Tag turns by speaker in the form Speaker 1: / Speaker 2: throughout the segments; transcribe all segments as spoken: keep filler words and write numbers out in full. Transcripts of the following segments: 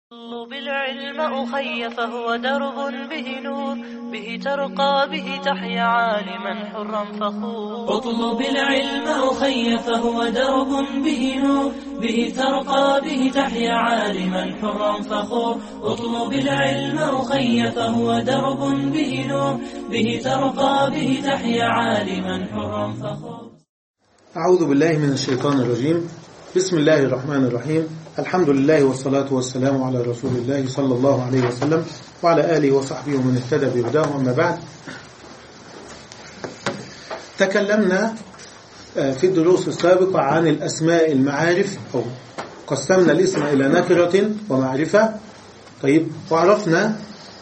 Speaker 1: اطلب العلم أخي فهو درب به نور، به ترقى به تحيا عالما حرا فخور.
Speaker 2: اطلب العلم أخي فهو درب به نور، به ترقى به تحيا عالما حرا فخور. اطلب العلم أخي فهو درب به نور، به ترقى به تحيا عالما حرا فخور.
Speaker 3: أعوذ بالله من الشيطان الرجيم. بسم الله الرحمن الرحيم. الحمد لله والصلاة والسلام على رسول الله صلى الله عليه وسلم وعلى آله وصحبه ومن اهتدى بهداه. أما بعد، تكلمنا في الدروس السابقة عن الأسماء المعارف، أو قسمنا الاسم إلى نكرة ومعرفة. طيب، وعرفنا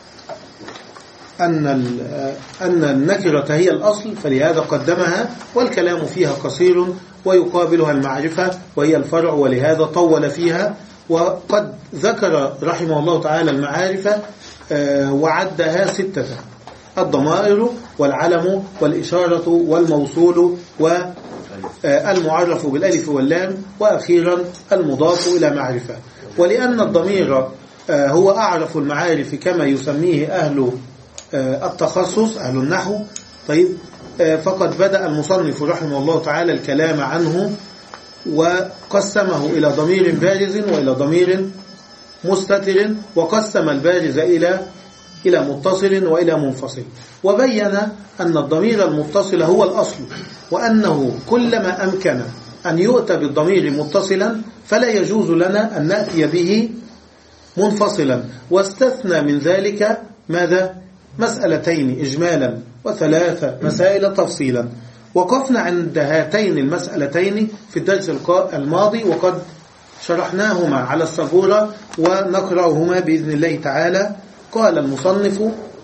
Speaker 3: أن أن النكرة هي الأصل، فلهذا قدمها، والكلام فيها قصير، ويقابلها المعرفة وهي الفرع، ولهذا طول فيها. وقد ذكر رحمه الله تعالى المعارف وعدها ستة: الضمائر والعلم والإشارة والموصول والمعرف بالألف واللام، وأخيرا المضاف إلى معرفة. ولأن الضمير هو أعرف المعارف كما يسميه أهل التخصص، أهل النحو. طيب، فقد بدأ المصنف رحمه الله تعالى الكلام عنه وقسمه إلى ضمير بارز وإلى ضمير مستتر، وقسم البارز إلى إلى متصل وإلى منفصل، وبين أن الضمير المتصل هو الأصل، وأنه كلما أمكن أن يؤتى بالضمير متصلا فلا يجوز لنا أن نأتي به منفصلا. واستثنى من ذلك ماذا؟ مسألتين إجمالا، وثلاثة مسائل تفصيلا. وقفنا عند هاتين المسألتين في الدرس الماضي، وقد شرحناهما على السبورة ونقرأهما بإذن الله تعالى. قال المصنف: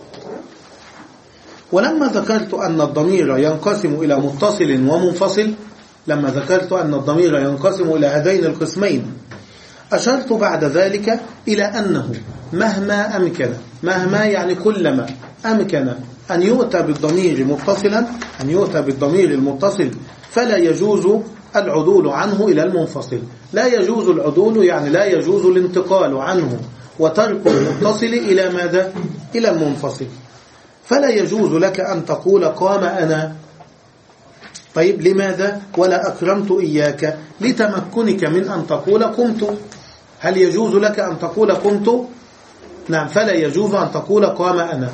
Speaker 3: ولما ذكرت أن الضمير ينقسم إلى متصل ومنفصل، لما ذكرت أن الضمير ينقسم إلى هذين القسمين، أشرت بعد ذلك إلى أنه مهما أمكن، مهما يعني كلما أمكن أن يؤتى بالضمير متصلا، أن يؤتى بالضمير المتصل، فلا يجوز العدول عنه إلى المنفصل. لا يجوز العدول يعني لا يجوز الانتقال عنه وترك المتصل إلى ماذا؟ إلى المنفصل. فلا يجوز لك أن تقول قام أنا. طيب، لماذا؟ ولا أكرمت إياك، لتمكنك من أن تقول قمت. هل يجوز لك أن تقول قمت؟ نعم، فلا يجوز أن تقول قام أنا،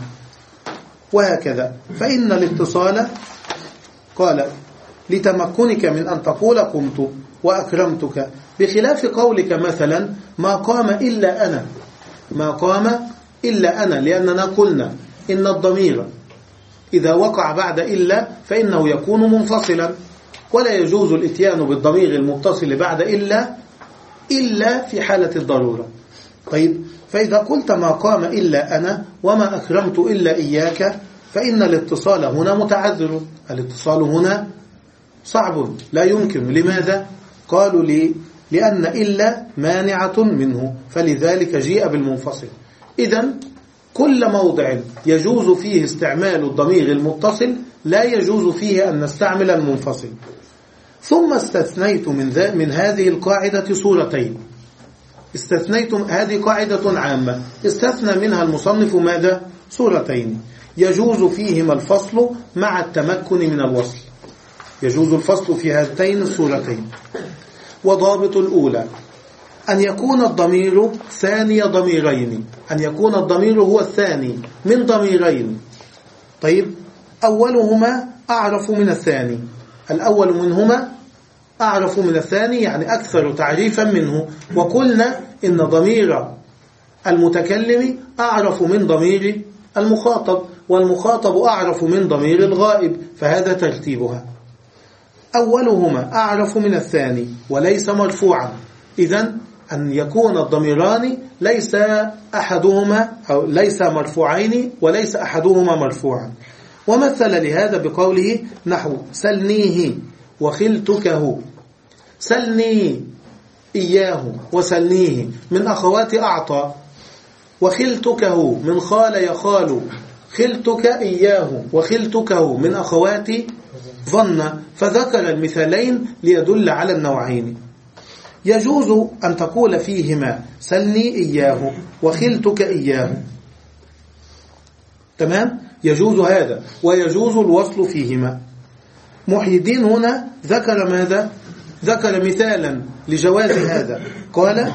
Speaker 3: وهكذا. فإن الاتصال، قال لتمكنك من أن تقول قمت وأكرمتك، بخلاف قولك مثلا ما قام إلا أنا، ما قام إلا أنا، لأننا قلنا إن الضمير إذا وقع بعد إلا فإنه يكون منفصلا، ولا يجوز الاتيان بالضمير المتصل بعد إلا إلا في حالة الضرورة. طيب، فإذا قلت ما قام إلا أنا وما أكرمت إلا إياك، فإن الاتصال هنا متعذر، الاتصال هنا صعب، لا يمكن. لماذا؟ قالوا لي لأن إلا مانعة منه، فلذلك جيء بالمنفصل. إذن كل موضع يجوز فيه استعمال الضمير المتصل لا يجوز فيه أن نستعمل المنفصل. ثم استثنيت من, من هذه القاعدة صورتين. استثنيت، هذه قاعدة عامة، استثنى منها المصنف ماذا؟ صورتين يجوز فيهما الفصل مع التمكن من الوصل. يجوز الفصل في هاتين الصورتين. وضابط الأولى أن يكون الضمير ثاني ضميرين، أن يكون الضمير هو الثاني من ضميرين. طيب، أولهما أعرف من الثاني، الأول منهما أعرف من الثاني، يعني أكثر تعريفا منه. وقلنا إن ضمير المتكلم أعرف من ضمير المخاطب، والمخاطب أعرف من ضمير الغائب، فهذا ترتيبها. أولهما أعرف من الثاني وليس مرفوعا، إذن أن يكون الضميران ليس أحدهما أو ليس مرفوعين وليس أحدهما مرفوعا. ومثل لهذا بقوله نحو سلنيه وخلتكه. سلني إياه وسلنيه من أخوات أعطى، وخلتكه من خال يخال، خلتك إياه وخلتكه من أخوات ظن، فذكر المثالين ليدل على النوعين. يجوز أن تقول فيهما سلني إياه وخلتك إياه، تمام؟ يجوز هذا ويجوز الوصل فيهما. محي الدين هنا ذكر ماذا؟ ذكر مثالا لجواز هذا، قال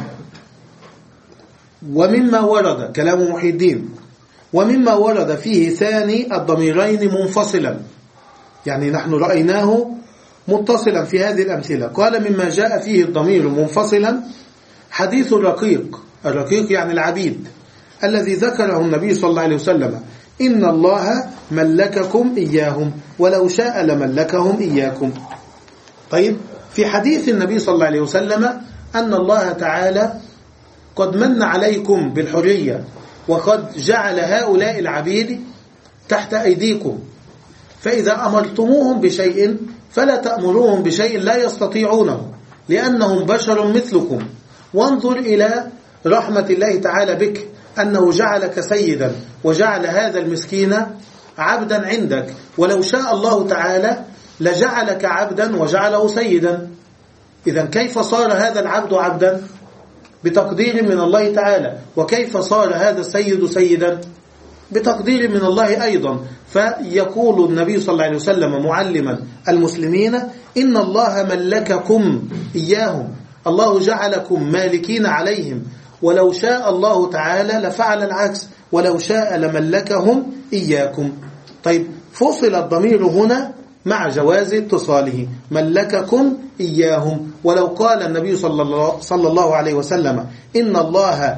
Speaker 3: ومما ورد، كلام محي الدين، ومما ورد فيه ثاني الضميرين منفصلا، يعني نحن رأيناه متصلا في هذه الأمثلة. قال مما جاء فيه الضمير منفصلا حديث الرقيق، الرقيق يعني العبيد، الذي ذكره النبي صلى الله عليه وسلم إن الله ملككم إياهم ولو شاء لملكهم إياكم. طيب، في حديث النبي صلى الله عليه وسلم أن الله تعالى قد من عليكم بالحرية وقد جعل هؤلاء العبيد تحت أيديكم، فإذا أمرتموهم بشيء فلا تأمروهم بشيء لا يستطيعونه لأنهم بشر مثلكم. وانظر إلى رحمة الله تعالى بك أنه جعلك سيدا وجعل هذا المسكين عبدا عندك، ولو شاء الله تعالى لجعلك عبدا وجعله سيدا. إذن كيف صار هذا العبد عبدا؟ بتقدير من الله تعالى. وكيف صار هذا السيد سيدا؟ بتقدير من الله أيضا. فيقول النبي صلى الله عليه وسلم معلما المسلمين إن الله ملككم إياهم، الله جعلكم مالكين عليهم، ولو شاء الله تعالى لفعل العكس، ولو شاء لملكهم إياكم. طيب، فصل الضمير هنا مع جواز اتصاله، ملككم إياهم. ولو قال النبي صلى الله, صلى الله عليه وسلم إن الله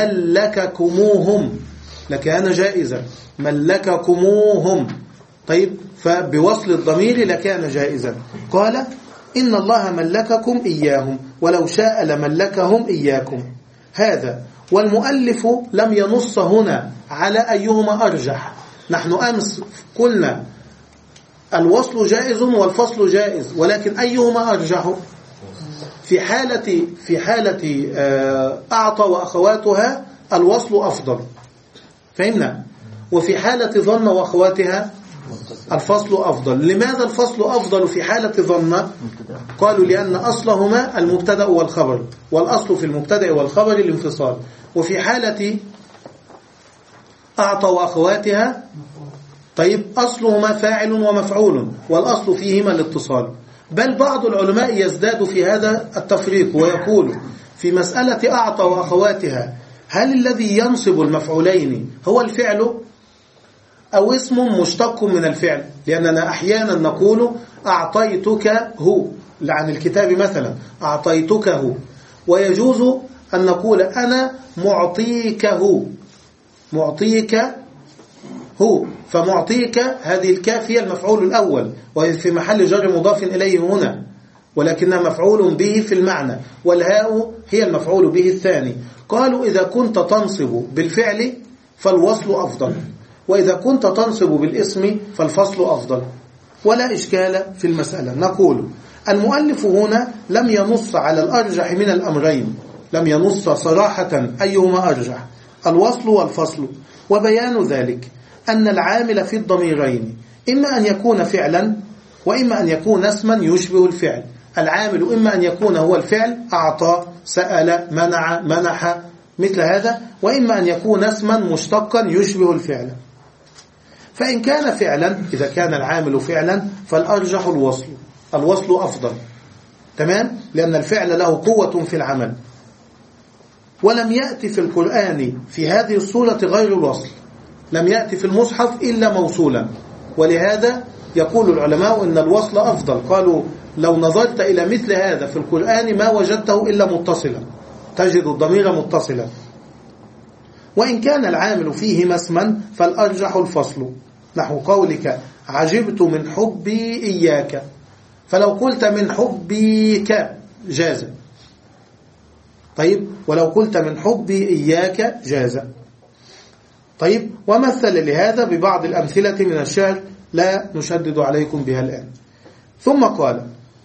Speaker 3: ملككموهم لكان جائزا، ملككموهم. طيب، فبوصل الضمير لكان جائزا. قال إن الله ملككم إياهم ولو شاء لملكهم إياكم. هذا والمؤلف لم ينص هنا على أيهما أرجح. نحن أمس قلنا الوصل جائز والفصل جائز، ولكن أيهما أرجح؟ في حالة في حالة أعطى وأخواتها الوصل أفضل، فهمنا؟ وفي حالة ظن وأخواتها الفصل أفضل. لماذا الفصل أفضل في حالة ظن؟ قالوا لأن أصلهما المبتدأ والخبر، والأصل في المبتدأ والخبر الانفصال. وفي حالة أعطى وأخواتها طيب أصلهما فاعل ومفعول، والأصل فيهما الاتصال. بل بعض العلماء يزداد في هذا التفريق ويقول في مسألة أعطى وأخواتها هل الذي ينصب المفعولين هو الفعل أو اسم مشتق من الفعل؟ لأننا أحيانا نقول أعطيتك هو عن الكتاب مثلا، أعطيتكه، ويجوز أن نقول أنا معطيكه، معطيك هو، فمعطيك هذه الكاف هي المفعول الأول وهي في محل جر مضاف إليه هنا، ولكنها مفعول به في المعنى، والهاء هي المفعول به الثاني. قالوا إذا كنت تنصب بالفعل فالوصل أفضل، وإذا كنت تنصب بالاسم فالفصل أفضل، ولا إشكال في المسألة. نقول المؤلف هنا لم ينص على الأرجح من الأمرين، لم ينص صراحة أيهما أرجح، الوصل والفصل. وبيان ذلك أن العامل في الضميرين إما أن يكون فعلا وإما أن يكون اسما يشبه الفعل. العامل إما أن يكون هو الفعل، أعطى، سأل، منع، منح، مثل هذا، وإما أن يكون اسما مشتقا يشبه الفعل. فإن كان فعلا، إذا كان العامل فعلا فالأرجح الوصل، الوصل أفضل، تمام؟ لأن الفعل له قوة في العمل. ولم يأتي في القرآن في هذه الصورة غير الوصل، لم يأتي في المصحف إلا موصولا، ولهذا يقول العلماء إن الوصل أفضل. قالوا لو نظرت إلى مثل هذا في القرآن ما وجدته إلا متصلا، تجد الضمير متصلا. وإن كان العامل فيه اسما فالأرجح الفصل، نحو قولك عجبت من حبي إياك، فلو قلت من حبيك جاز، طيب، ولو قلت من حبي إياك جاز. طيب، ومثل لهذا ببعض الأمثلة من الشعر لا نشدد عليكم بها الآن. ثم قال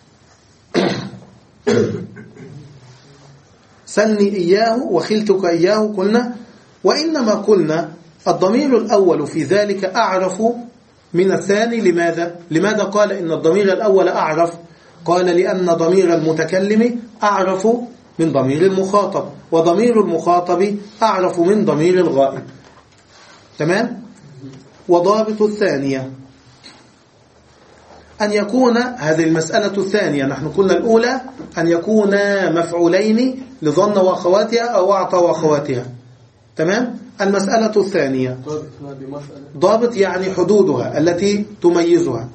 Speaker 3: سلني إياه وخلتك إياه. قلنا وإنما قلنا الضمير الأول في ذلك أعرف من الثاني. لماذا؟ لماذا قال إن الضمير الأول أعرف؟ قال لأن ضمير المتكلم أعرف من ضمير المخاطب، وضمير المخاطب أعرف من ضمير الغائب. تمام؟ وضابط الثانية أن يكون، هذه المسألة الثانية، نحن قلنا الأولى أن يكون مفعولين لظن وأخواتها أو أعطى وأخواتها. تمام؟ المسألة الثانية ضابط يعني حدودها التي تميزها.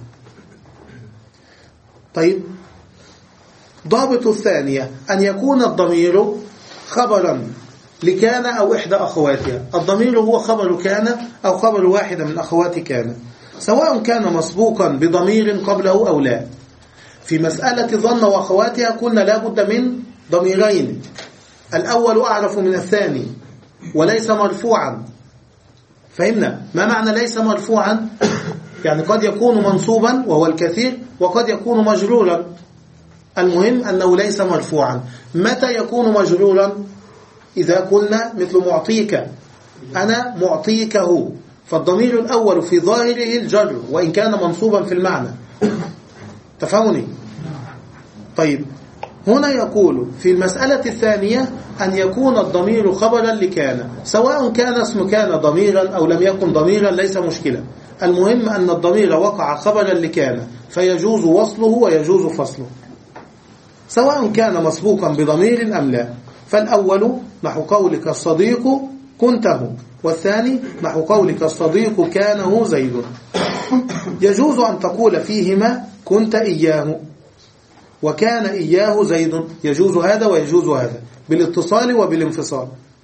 Speaker 3: طيب، ضابط الثانية أن يكون الضمير خبرا لكان أو إحدى أخواتها. الضمير هو خبر كان أو خبر واحدة من أخوات كان، سواء كان مسبوقا بضمير قبله أو لا. في مسألة ظن وأخواتها قلنا لا بد من ضميرين، الأول أعرف من الثاني وليس مرفوعا. فهمنا ما معنى ليس مرفوعا؟ يعني قد يكون منصوبا وهو الكثير، وقد يكون مجرورا. المهم أنه ليس مرفوعا. متى يكون مجرورا؟ إذا قلنا مثل معطيك، أنا معطيكه، فالضمير الأول في ظاهره الجر وإن كان منصوبا في المعنى. تفهمني؟ طيب، هنا يقول في المسألة الثانية أن يكون الضمير خبرا لكان، سواء كان اسم كان ضميرا أو لم يكن ضميرا ليس مشكلة. المهم أن الضمير وقع خبرا لكان، فيجوز وصله ويجوز فصله، سواء كان مسبوقا بضمير أم لا. فالأول نحو قولك الصديق كنته، والثاني نحو قولك الصديق كانه زيد. يجوز أن تقول فيهما كنت إياه وكان إياه زيد، يجوز هذا ويجوز هذا بالاتصال وبالانفصال.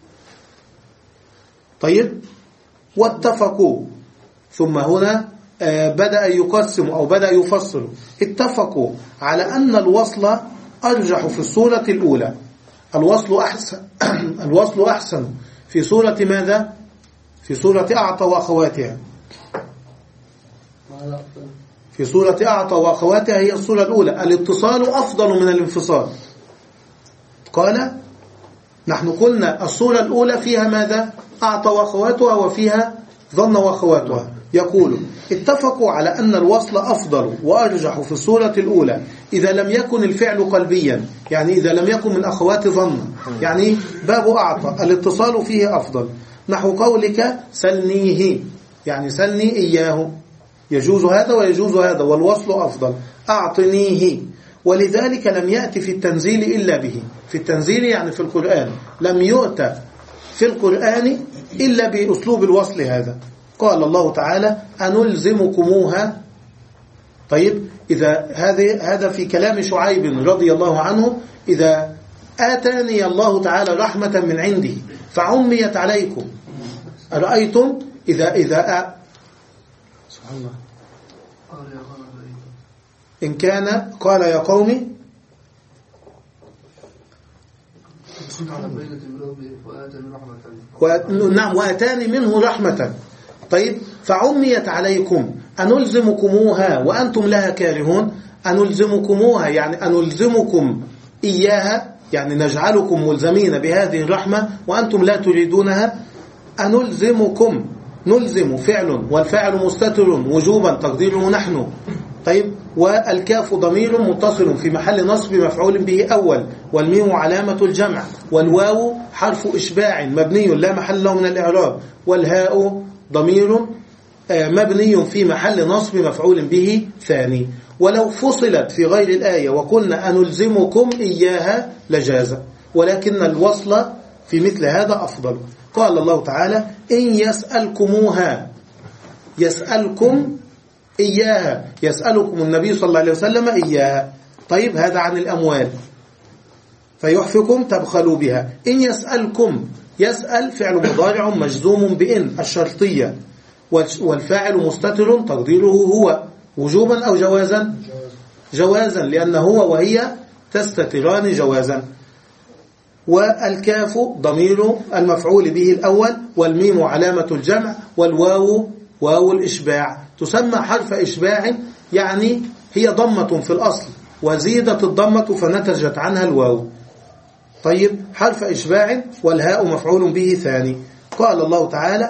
Speaker 3: طيب، واتفقوا، ثم هنا بدأ يقسم أو بدأ يفصل. اتفقوا على أن الوصل أرجح في الصورة الأولى. الوصل أحسن الوصل أحسن في صورة ماذا؟ في صورة أعطى وأخواتها. في صورة أعطى وأخواتها هي الصورة الأولى. الاتصال أفضل من الانفصال. قال نحن قلنا الصورة الأولى فيها ماذا؟ أعطى وأخواتها وفيها ظن وأخواتها. يقول اتفقوا على أن الوصل أفضل وأرجح في الصورة الأولى إذا لم يكن الفعل قلبيا، يعني إذا لم يكن من أخوات ظن، يعني باب أعطى الاتصال فيه أفضل. نحو قولك سلنيه، يعني سلني إياه، يجوز هذا ويجوز هذا والوصل أفضل. أعطنيه، ولذلك لم يأتي في التنزيل إلا به. في التنزيل يعني في القرآن لم يؤتى في القرآن إلا بأسلوب الوصل هذا. قال الله تعالى أنلزمكموها. طيب، إذا هذا هذا في كلام شعيب رضي الله عنه، إذا آتاني الله تعالى رحمة من عنده فعميت عليكم أرأيتم إذا إذا أ... سبحان الله إن كان قال يا قوم نعم وآتاني منه رحمة. طيب، فعميت عليكم أنلزمكموها وأنتم لها كارهون. أنلزمكموها يعني أنلزمكم إياها، يعني نجعلكم ملزمين بهذه الرحمة وأنتم لا تريدونها. أنلزمكم، نلزم فعل والفاعل مستتر وجوبا تقديره نحن. طيب، والكاف ضمير متصل في محل نصب مفعول به أول، والميم علامة الجمع، والواو حرف إشباع مبني لا محل له من الإعراب، والهاء ضمير مبني في محل نصب مفعول به ثاني. ولو فصلت في غير الآية وقلنا أنلزمكم إياها لجاز، ولكن الوصل في مثل هذا أفضل. قال الله تعالى إن يسألكموها، يسألكم إياها، يسألكم النبي صلى الله عليه وسلم إياها. طيب، هذا عن الأموال، فيحفكم تبخلوا بها. إن يسألكم، يسأل فعل مضارع مجزوم بإن الشرطية، والفاعل مستتر تقديره هو وجوبا أو جوازا؟ جوازا، لأن هو وهي تستتران جوازا. والكاف ضمير المفعول به الأول، والميم علامة الجمع، والواو واو الإشباع، تسمى حرف إشباع، يعني هي ضمة في الأصل وزيدت الضمة فنتجت عنها الواو. طيب، حرف إشباع، والهاء مفعول به ثاني. قال الله تعالى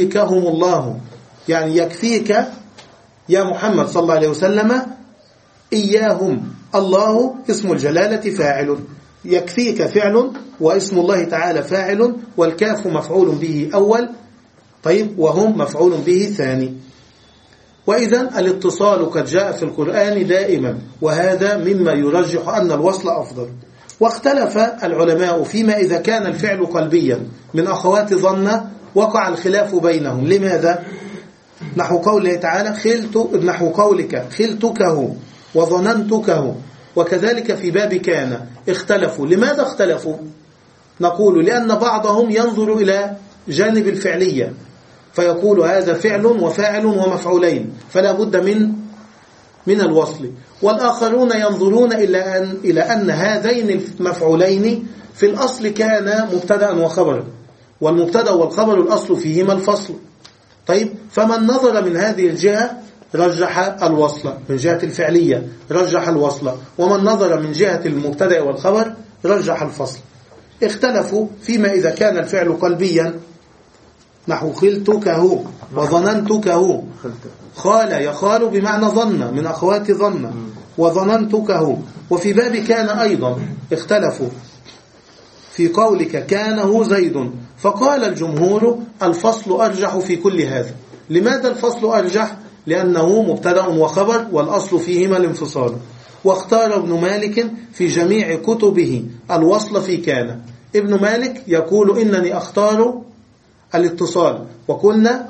Speaker 3: فسيكفيكهم الله، يعني يكفيك يا محمد صلى الله عليه وسلم إياهم. الله اسم الجلالة فاعل، يكفيك فعل، واسم الله تعالى فاعل، والكاف مفعول به أول، طيب، وهم مفعول به ثاني. وإذا الاتصال قد جاء في القرآن دائما، وهذا مما يرجح أن الوصل أفضل. واختلف العلماء فيما إذا كان الفعل قلبيا من أخوات ظن، وقع الخلاف بينهم. لماذا؟ نحو قوله تعالى خلت، نحو قولك خلتكه وظننتكه. وكذلك في باب كان اختلفوا. لماذا اختلفوا؟ نقول لأن بعضهم ينظر إلى جانب الفعلية فيقول هذا فعل وفاعل ومفعولين فلا بد من من الوصل، والآخرون ينظرون إلى أن, إلى أن هذين المفعولين في الأصل كان مبتدأ وخبر، والمبتدأ والخبر الأصل فيهما الفصل. طيب، فمن نظر من هذه الجهة رجح الوصل، من جهة الفعلية رجح الوصل، ومن نظر من جهة المبتدأ والخبر رجح الفصل. اختلفوا فيما إذا كان الفعل قلبيا، نحو خلتكه وظننتكه. خال يخال بمعنى ظن، من أخوات ظن، وظننتكه. وفي باب كان أيضا اختلفوا في قولك كانه زيد، فقال الجمهور الفصل أرجح في كل هذا. لماذا الفصل أرجح؟ لأنه مبتدأ وخبر والأصل فيهما الانفصال. واختار ابن مالك في جميع كتبه الوصل في كان. ابن مالك يقول إنني أختار الاتصال، وكنا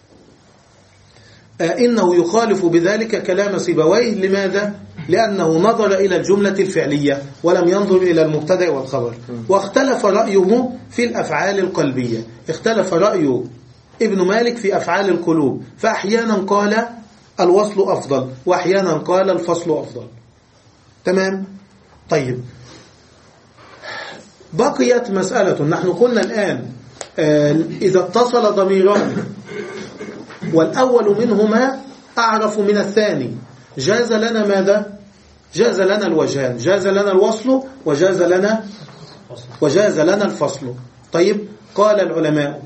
Speaker 3: إنه يخالف بذلك كلام سيبويه. لماذا؟ لأنه نظر إلى الجملة الفعلية ولم ينظر إلى المبتدأ والخبر. واختلف رأيه في الأفعال القلبية، اختلف رأي ابن مالك في أفعال القلوب، فأحيانا قال الوصل أفضل وأحيانا قال الفصل أفضل. تمام؟ طيب، بقيت مسألة. نحن قلنا الآن إذا اتصل ضميران والأول منهما أعرف من الثاني جاز لنا ماذا؟ جاز لنا الوجهان، جاز لنا الوصل وجاز لنا وجاز لنا الفصل. طيب، قال العلماء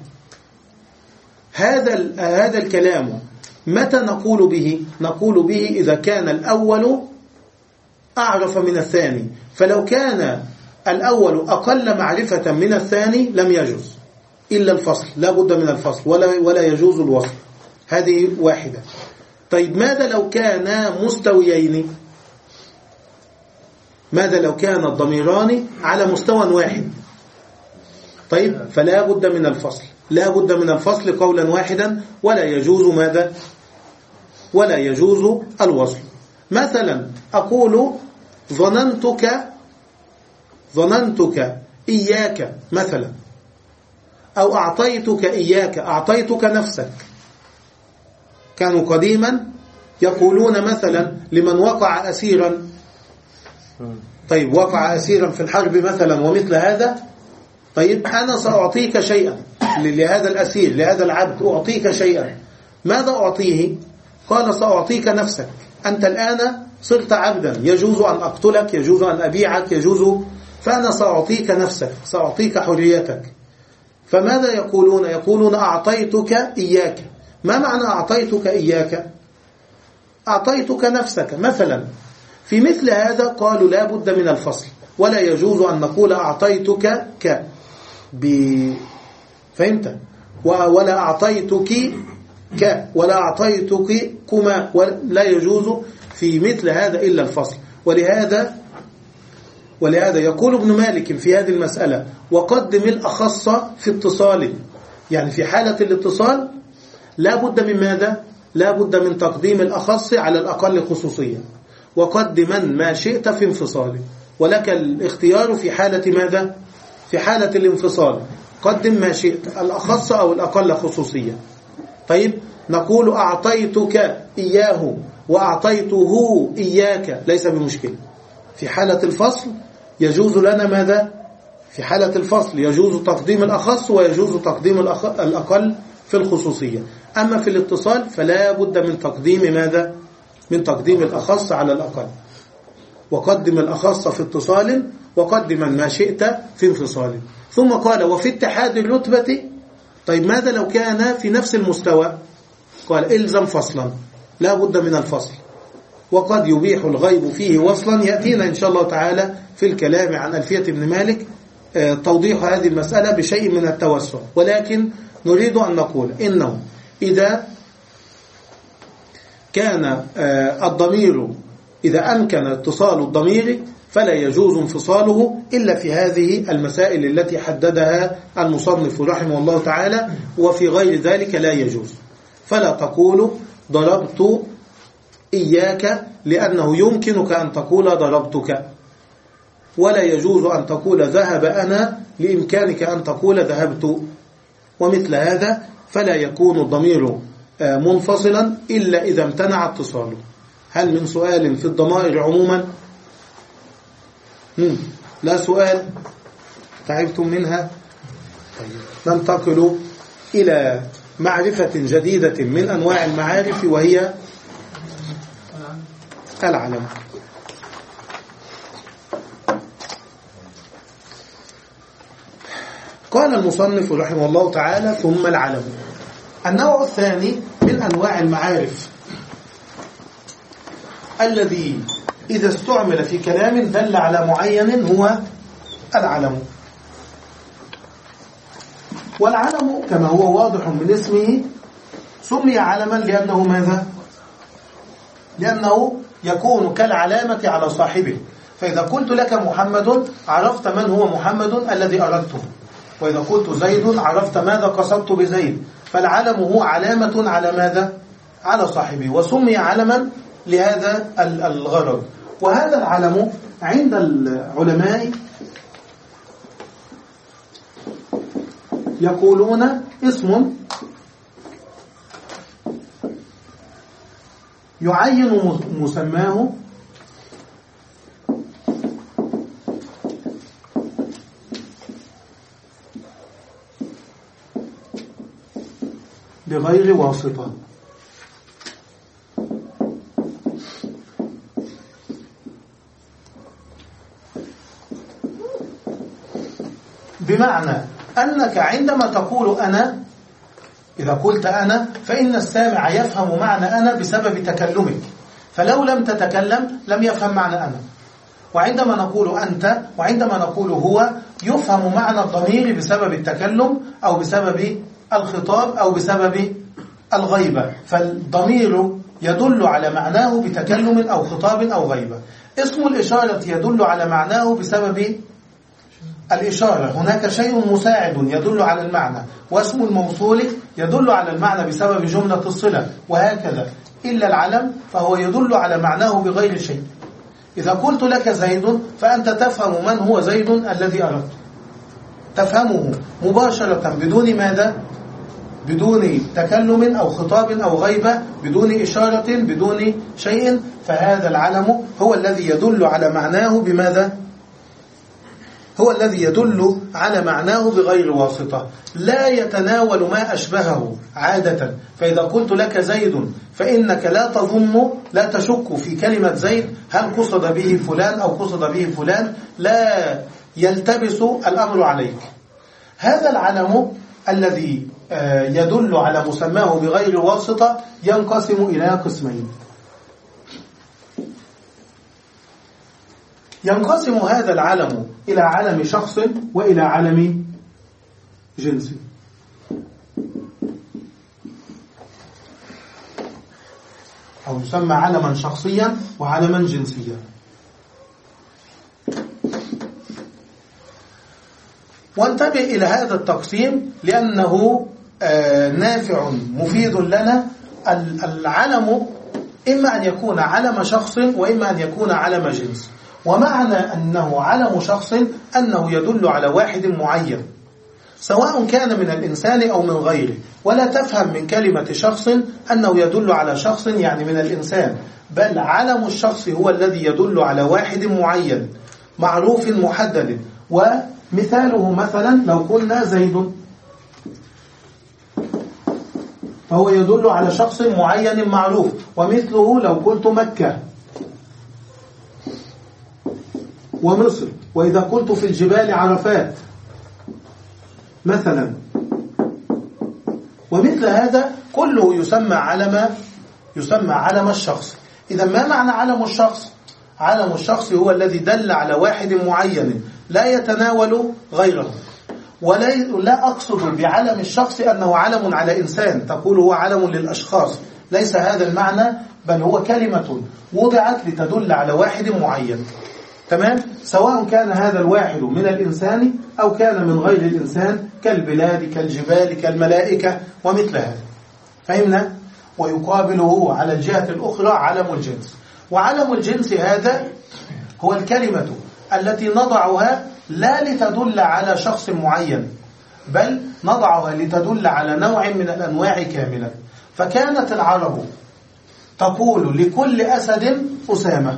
Speaker 3: هذا هذا الكلام متى نقول به؟ نقول به إذا كان الأول أعرف من الثاني، فلو كان الأول أقل معرفة من الثاني لم يجوز إلا الفصل، لا بد من الفصل، ولا ولا يجوز الوصل. هذه واحدة. طيب، ماذا لو كانا مستويين؟ ماذا لو كان الضميران على مستوى واحد؟ طيب، فلا بد من الفصل، لا بد من الفصل قولا واحدا، ولا يجوز ماذا؟ ولا يجوز الوصل. مثلا أقول ظننتك ظننتك إياك مثلا، أو أعطيتك إياك، أعطيتك نفسك. كانوا قديما يقولون مثلا لمن وقع أسيرا، طيب وقع أسيرا في الحرب مثلا ومثل هذا، طيب أنا سأعطيك شيئا لهذا الأسير، لهذا العبد أعطيك شيئا. ماذا أعطيه؟ قال سأعطيك نفسك، أنت الآن صرت عبدا، يجوز أن أقتلك، يجوز أن أبيعك، يجوز، فأنا سأعطيك نفسك، سأعطيك حريتك. فماذا يقولون؟ يقولون أعطيتك إياك. ما معنى أعطيتك إياك؟ أعطيتك نفسك مثلا. في مثل هذا قالوا لا بد من الفصل، ولا يجوز أن نقول أعطيتك ك ب... فهمت؟ ولا أعطيتك ك ولا أعطيتك كما، لا يجوز في مثل هذا إلا الفصل. ولهذا ولهذا يقول ابن مالك في هذه المسألة وقدم الأخص في اتصال، يعني في حالة الاتصال لا بد من ماذا؟ لا بد من تقديم الأخص على الأقل خصوصية، وقدما ما شئت في انفصاله، ولك الاختيار في حالة ماذا؟ في حالة الانفصال قدم ما شئت، الأخص أو الأقل خصوصية. طيب، نقول أعطيتك إياه وأعطيته إياك، ليس بمشكلة. في حالة الفصل يجوز لنا ماذا؟ في حالة الفصل يجوز تقديم الأخص ويجوز تقديم الأقل في الخصوصية. أما في الاتصال فلا بد من تقديم ماذا؟ من تقديم الأخص على الأقل، وقدم الأخص في اتصال وقدم ما شئت في انفصال. ثم قال وفي اتحاد الرتبة. طيب، ماذا لو كان في نفس المستوى؟ قال إلزم فصلا، لا بد من الفصل. وقد يبيح الغيب فيه وصلا. يأتينا إن شاء الله تعالى في الكلام عن ألفية ابن مالك توضيح هذه المسألة بشيء من التوسع، ولكن نريد أن نقول إنه إذا كان الضمير إذا أمكن اتصال الضمير فلا يجوز انفصاله إلا في هذه المسائل التي حددها المصنف رحمه الله تعالى، وفي غير ذلك لا يجوز. فلا تقول ضربت إياك لأنه يمكنك أن تقول ضربتك، ولا يجوز أن تقول ذهب أنا لإمكانك أن تقول ذهبت، ومثل هذا فلا يكون الضمير منفصلا إلا إذا امتنع اتصاله. هل من سؤال في الضمائر عموما؟ مم. لا سؤال؟ تعبتم منها؟ ننتقل إلى معرفة جديدة من أنواع المعارف، وهي العلم. قال المصنف رحمه الله تعالى: ثم العلم. النوع الثاني من أنواع المعارف الذي إذا استعمل في كلام دل على معين هو العلم. والعلم كما هو واضح من اسمه سمي علما لأنه ماذا؟ لأنه يكون كالعلامة على صاحبه. فإذا قلت لك محمد عرفت من هو محمد الذي أردته، وإذا قلت زيد عرفت ماذا قصدت بزيد. فالعلم هو علامة على ماذا؟ على صاحبه، وسمي علما لهذا الغرض. وهذا العلم عند العلماء يقولون اسم يعين مسماه بغير واسطة. بمعنى أنك عندما تقول أنا، إذا قلت أنا فإن السامع يفهم معنى أنا بسبب تكلمك، فلو لم تتكلم لم يفهم معنى أنا. وعندما نقول أنت وعندما نقول هو يفهم معنى الضمير بسبب التكلم أو بسبب الخطاب أو بسبب الغيبة. فالضمير يدل على معناه بتكلم أو خطاب أو غيبة. اسم الإشارة يدل على معناه بسبب الإشارة، هناك شيء مساعد يدل على المعنى. واسم الموصول يدل على المعنى بسبب جملة الصلة، وهكذا. إلا العلم فهو يدل على معناه بغير شيء. إذا قلت لك زيد فأنت تفهم من هو زيد الذي أردت، تفهمه مباشرة بدون ماذا؟ بدون تكلم أو خطاب أو غيبة، بدون إشارة، بدون شيء. فهذا العلم هو الذي يدل على معناه بماذا؟ هو الذي يدل على معناه بغير واسطة، لا يتناول ما أشبهه عادة. فإذا قلت لك زيد فإنك لا تظن لا تشك في كلمة زيد هل قصد به فلان أو قصد به فلان، لا يلتبس الأمر عليك. هذا العلم الذي يدل على مسماه بغير واسطة ينقسم إلى قسمين. ينقسم هذا العلم إلى علم شخص وإلى علم جنس. أو يسمى علما شخصيا وعلما جنسيا. وانتبه إلى هذا التقسيم لأنه نافع مفيد لنا. العلم إما أن يكون علم شخص وإما أن يكون علم جنس. ومعنى أنه علم شخص أنه يدل على واحد معين سواء كان من الإنسان أو من غيره، ولا تفهم من كلمة شخص أنه يدل على شخص يعني من الإنسان، بل علم الشخص هو الذي يدل على واحد معين معروف محدد. ومثاله مثلا لو قلنا زيد فهو يدل على شخص معين معروف. ومثله لو قلت مكة ومصر، وإذا قلت في الجبال عرفات مثلا. ومثل هذا كله يسمى علم يسمى علم الشخص. إذا ما معنى علم الشخص؟ علم الشخص هو الذي دل على واحد معين لا يتناول غيره. ولا لا أقصد بعلم الشخص أنه علم على إنسان تقول هو علم للأشخاص، ليس هذا المعنى، بل هو كلمة وضعت لتدل على واحد معين. تمام؟ سواء كان هذا الواحد من الإنسان أو كان من غير الإنسان، كالبلاد كالجبال كالملائكة ومثل هذا. فهمنا؟ ويقابله على الجهة الأخرى علم الجنس. وعلم الجنس هذا هو الكلمة التي نضعها لا لتدل على شخص معين، بل نضعها لتدل على نوع من الأنواع كاملة. فكانت العرب تقول لكل أسد أسامة،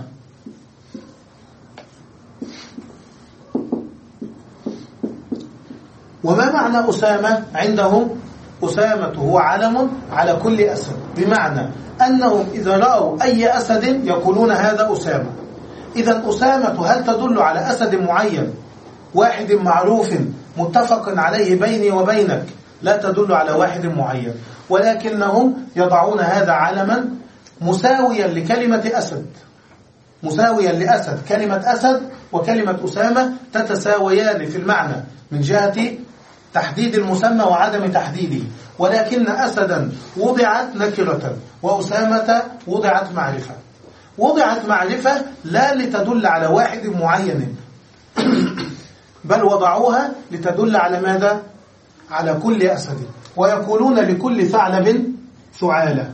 Speaker 3: وما معنى أسامة عندهم؟ أسامة هو علم على كل أسد، بمعنى أنهم إذا رأوا أي أسد يقولون هذا أسامة. إذا أسامة هل تدل على أسد معين واحد معروف متفق عليه بيني وبينك؟ لا تدل على واحد معين، ولكنهم يضعون هذا علما مساويا لكلمة أسد، مساويا لأسد. كلمة أسد وكلمة أسامة تتساويان في المعنى من جهة تحديد المسمى وعدم تحديده، ولكن أسدا وضعت نكرة وأسامة وضعت معرفة. وضعت معرفة لا لتدل على واحد معين، بل وضعوها لتدل على ماذا؟ على كل أسد. ويقولون لكل ثعلب ثعالة،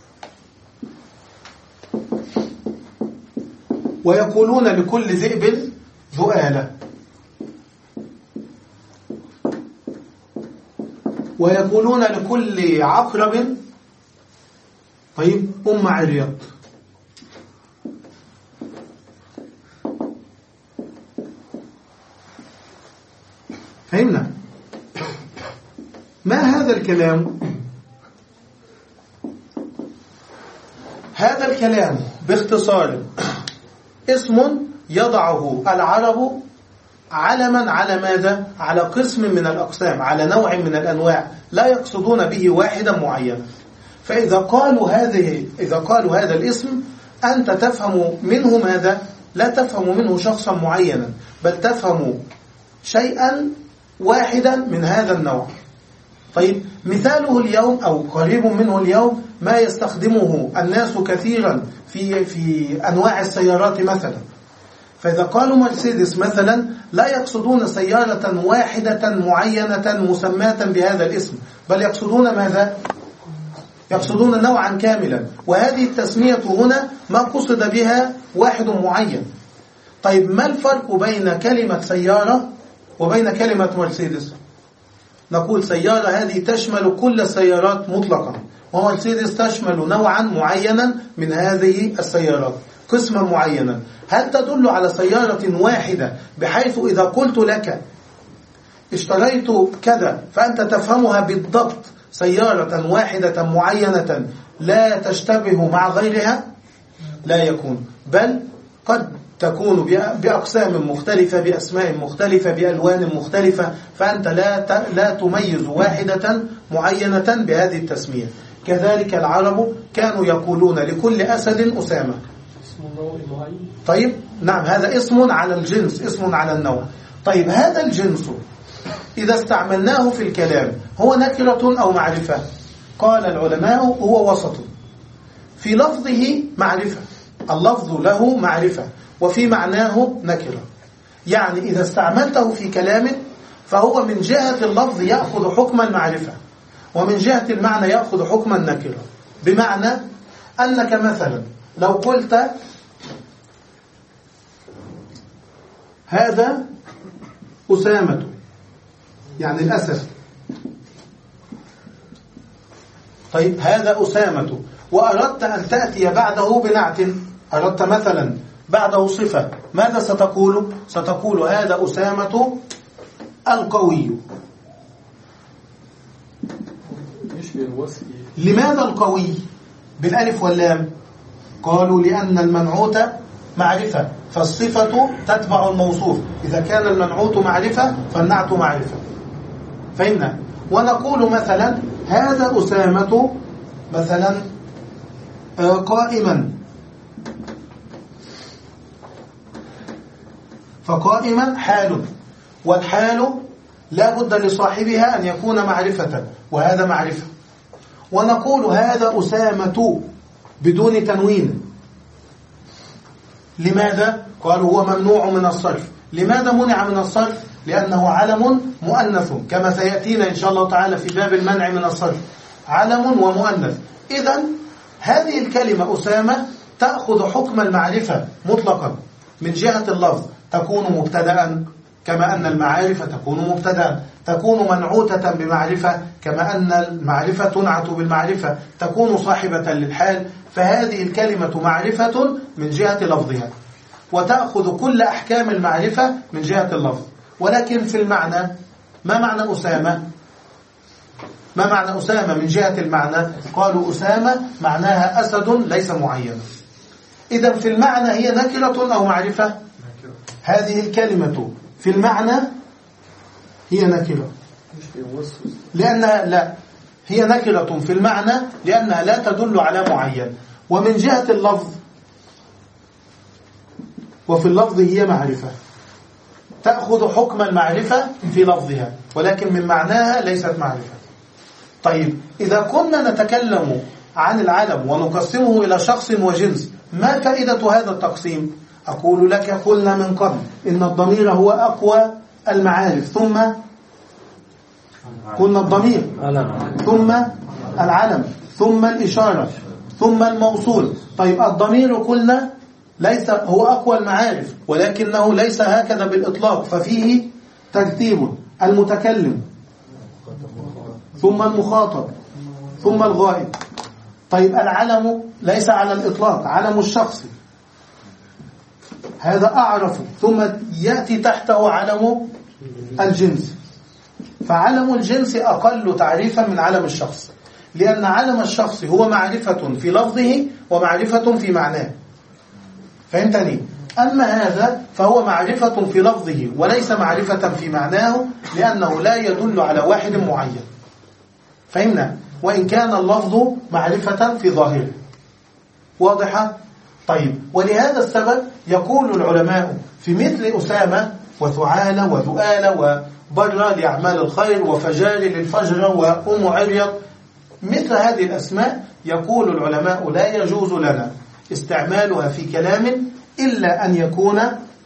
Speaker 3: ويقولون لكل ذئب ذؤالة، ويقولون لكل عقرب طيب أم عريض. فهمنا؟ ما هذا الكلام؟ هذا الكلام باختصار اسم يضعه العرب علما على ماذا؟ على قسم من الأقسام، على نوع من الأنواع، لا يقصدون به واحدا معينا. فإذا قالوا هذه إذا قالوا هذا الاسم أنت تفهم منه ماذا؟ لا تفهم منه شخصا معينا، بل تفهم شيئا واحدا من هذا النوع. طيب مثاله اليوم أو قريب منه اليوم ما يستخدمه الناس كثيرا في في أنواع السيارات مثلا. فإذا قالوا مرسيدس مثلا لا يقصدون سيارة واحدة معينة مسماة بهذا الاسم، بل يقصدون ماذا؟ يقصدون نوعا كاملا، وهذه التسمية هنا ما قصد بها واحد معين. طيب ما الفرق بين كلمة سيارة وبين كلمة مرسيدس؟ نقول سيارة هذه تشمل كل السيارات مطلقا، ومرسيدس تشمل نوعا معينا من هذه السيارات، قسما معينا. هل تدل على سيارة واحدة بحيث إذا قلت لك اشتريت كذا فأنت تفهمها بالضبط سيارة واحدة معينة لا تشتبه مع غيرها؟ لا يكون، بل قد تكون بأقسام مختلفة، بأسماء مختلفة، بألوان مختلفة، فأنت لا لا تميز واحدة معينة بهذه التسمية. كذلك العرب كانوا يقولون لكل أسد أسامة. طيب نعم، هذا اسم على الجنس، اسم على النوع. طيب هذا الجنس إذا استعملناه في الكلام هو نكرة أو معرفة؟ قال العلماء هو وسط، في لفظه معرفة، اللفظ له معرفة، وفي معناه نكرة. يعني إذا استعملته في كلامه فهو من جهة اللفظ يأخذ حكم المعرفة، ومن جهة المعنى يأخذ حكم النكرة. بمعنى أنك مثلا لو قلت هذا أسامة، يعني الأسد، طيب هذا أسامة، وأردت أن تأتي بعده بنعت، أردت مثلا بعده صفة، ماذا ستقول؟ ستقول هذا أسامة القوي. لماذا القوي بالألف واللام؟ قالوا لأن المنعوت معرفة، فالصفة تتبع الموصوف، إذا كان المنعوت معرفة فالنعت معرفة. فهمنا؟ ونقول مثلا هذا أسامة مثلا قائما، فقائما حال، والحال لا بد لصاحبها أن يكون معرفة، وهذا معرفة. ونقول هذا أسامة بدون تنوين. لماذا؟ قالوا هو ممنوع من الصرف. لماذا منع من الصرف؟ لأنه علم مؤنث، كما سيأتينا إن شاء الله تعالى في باب المنع من الصرف، علم ومؤنث. إذن هذه الكلمة أسامة تأخذ حكم المعرفة مطلقا من جهة اللفظ، تكون مبتدأ كما أن المعارف تكون مبتدأ، تكون منعوتة بمعرفة كما أن المعرفة تنعت بالمعرفة، تكون صاحبة للحال. فهذه الكلمة معرفة من جهة لفظها، وتأخذ كل أحكام المعرفة من جهة اللفظ. ولكن في المعنى، ما معنى أسامة؟ ما معنى أسامة من جهة المعنى؟ قالوا أسامة معناها أسد ليس معينا. إذا في المعنى هي نكرة أو معرفة؟ هذه الكلمة في المعنى هي نكرة، لأنها لا هي نكرة في المعنى لأنها لا تدل على معين. ومن جهة اللفظ، وفي اللفظ هي معرفة، تأخذ حكم المعرفة في لفظها، ولكن من معناها ليست معرفة. طيب إذا كنا نتكلم عن العلم ونقسمه إلى شخص وجنس، ما فائدة هذا التقسيم؟ أقول لك قلنا من قبل إن الضمير هو أقوى المعارف، ثم قلنا الضمير، ثم العلم، ثم الإشارة، ثم الموصول. طيب الضمير قلنا ليس هو أقوى المعارف، ولكنه ليس هكذا بالإطلاق، ففيه ترتيب: المتكلم، ثم المخاطب، ثم الغائب. طيب العلم ليس على الإطلاق، علم الشخص هذا أعرف، ثم يأتي تحته علم الجنس. فعلم الجنس أقل تعريفا من علم الشخص، لأن علم الشخص هو معرفة في لفظه ومعرفة في معناه. فهمتني؟ أما هذا فهو معرفة في لفظه وليس معرفة في معناه، لأنه لا يدل على واحد معين. فهمنا؟ وإن كان اللفظ معرفة في ظاهره. واضحة؟ طيب، ولهذا السبب يقول العلماء في مثل أسامة وثعالى وذؤالى وبرة لأعمال الخير وفجار للفجر وأم عريض، مثل هذه الأسماء يقول العلماء لا يجوز لنا استعمالها في كلام إلا أن يكون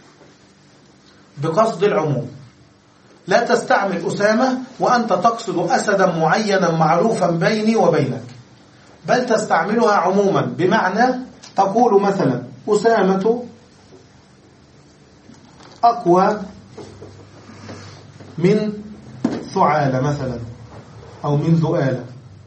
Speaker 3: بقصد العموم. لا تستعمل أسامة وأنت تقصد أسدا معينا معروفا بيني وبينك، بل تستعملها عموما، بمعنى تقول مثلا أسامة أقوى من ثعالى مثلا، أو من ذؤالى.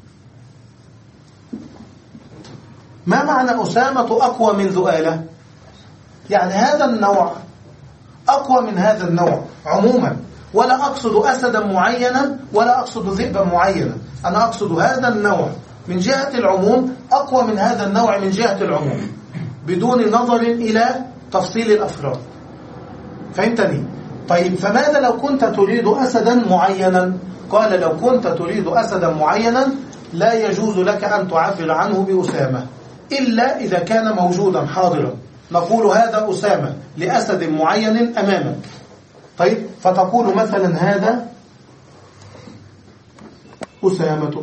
Speaker 3: ما معنى أسامة أقوى من ذؤالى؟ يعني هذا النوع أقوى من هذا النوع عموما، ولا أقصد أسدا معينا ولا أقصد ذئبا معينا، أنا أقصد هذا النوع من جهة العموم أقوى من هذا النوع من جهة العموم، بدون نظر إلى تفصيل الأفراد. فهمتني؟ طيب فماذا لو كنت تريد أسدا معينا؟ قال لو كنت تريد أسدا معينا لا يجوز لك أن تعبر عنه بأسامة إلا إذا كان موجودا حاضرا. نقول هذا أسامة لأسد معين أمامك. طيب فتقول مثلا هذا أسامة،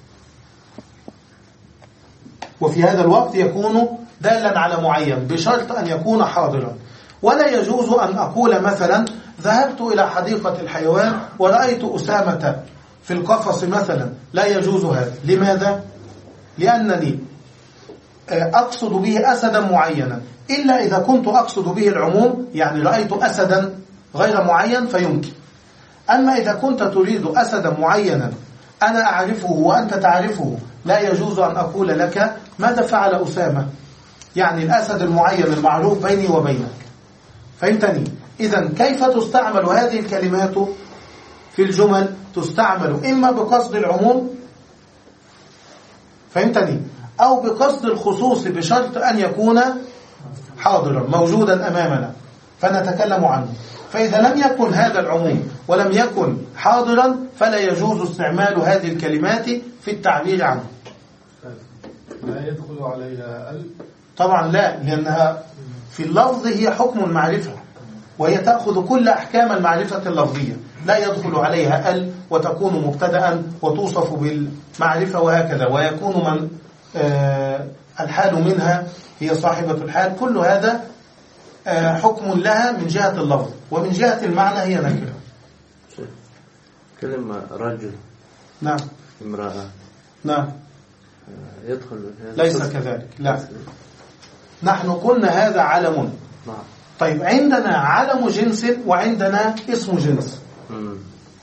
Speaker 3: وفي هذا الوقت يكون دالا على معين بشرط أن يكون حاضرا. ولا يجوز أن أقول مثلا ذهبت إلى حديقة الحيوان ورأيت أسامة في القفص مثلا، لا يجوز هذا. لماذا؟ لأنني أقصد به أسدا معينا، إلا إذا كنت أقصد به العموم، يعني رأيت أسدا غير معين فيمكن. أما إذا كنت تريد أسدا معينا أنا أعرفه وأنت تعرفه، لا يجوز أن أقول لك ماذا فعل أسامة، يعني الأسد المعين المعروف بيني وبينك. فهمتني؟ إذن كيف تستعمل هذه الكلمات في الجمل؟ تستعمل إما بقصد العموم، فهمتني، أو بقصد الخصوص بشرط أن يكون حاضرا موجودا أمامنا فنتكلم عنه. فإذا لم يكن هذا العموم ولم يكن حاضرا فلا يجوز استعمال هذه الكلمات في التعبير عنه.
Speaker 4: لا يدخل عليها ال؟
Speaker 3: طبعا لا، لأنها في اللفظ هي حكم المعرفة، وهي تأخذ كل أحكام المعرفة اللفظية، لا يدخل عليها ال وتكون مبتدأ وتوصف بالمعرفة وهكذا، ويكون من آه الحال منها هي صاحبة الحال. كل هذا آه حكم لها من جهة اللفظ، ومن جهة المعنى هي نكرة.
Speaker 5: كلمة رجل
Speaker 3: نعم
Speaker 5: امرأة
Speaker 3: نعم
Speaker 5: يدخل
Speaker 3: ليس كذلك، لا. نحن قلنا هذا علم.
Speaker 5: نعم.
Speaker 3: طيب عندنا علم جنس وعندنا اسم جنس.
Speaker 5: مم.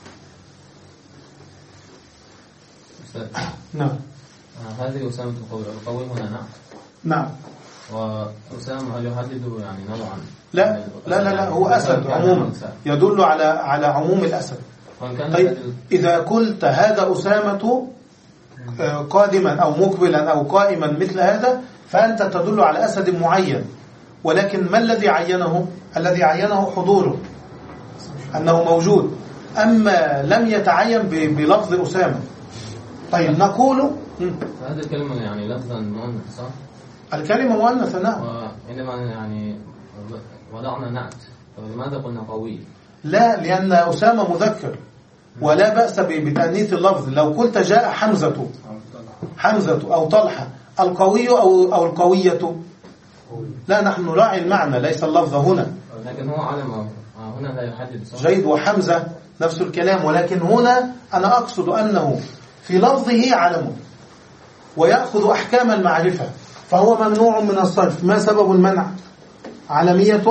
Speaker 3: نعم.
Speaker 6: هذه أسامة القوي، القوي هنا نعم.
Speaker 3: نعم.
Speaker 6: وأسامة هل يحدد يعني نوعا؟
Speaker 3: لا لا لا, لا هو أسد عموما، يدل على على عموم الأسد. طيب إذا قلت هذا أسامة قادما أو مقبلا أو قائما مثل هذا، فأنت تدل على أسد معين، ولكن ما الذي عينه؟ الذي عينه حضوره، أنه موجود، أما لم يتعين بلفظ أسامة. طيب نقول
Speaker 6: هذه الكلمة يعني لفظا مؤنث صح؟
Speaker 3: الكلمة مؤنث نعم.
Speaker 6: وعندما يعني وضعنا نعت فلماذا قلنا قوي؟
Speaker 3: لا، لأن أسامة مذكر ولا بأس بتأنيث اللفظ. لو قلت جاء حمزة حمزة أو طلحة، القوي أو أو القوية، لا، نحن نراعي المعنى ليس اللفظ هنا.
Speaker 6: لكن هو علم هنا لا يحدد صح؟
Speaker 3: جيد. وحمزة نفس الكلام، ولكن هنا أنا أقصد أنه في لفظه علم ويأخذ أحكام المعرفة، فهو ممنوع من الصرف. ما سبب المنع؟ علمية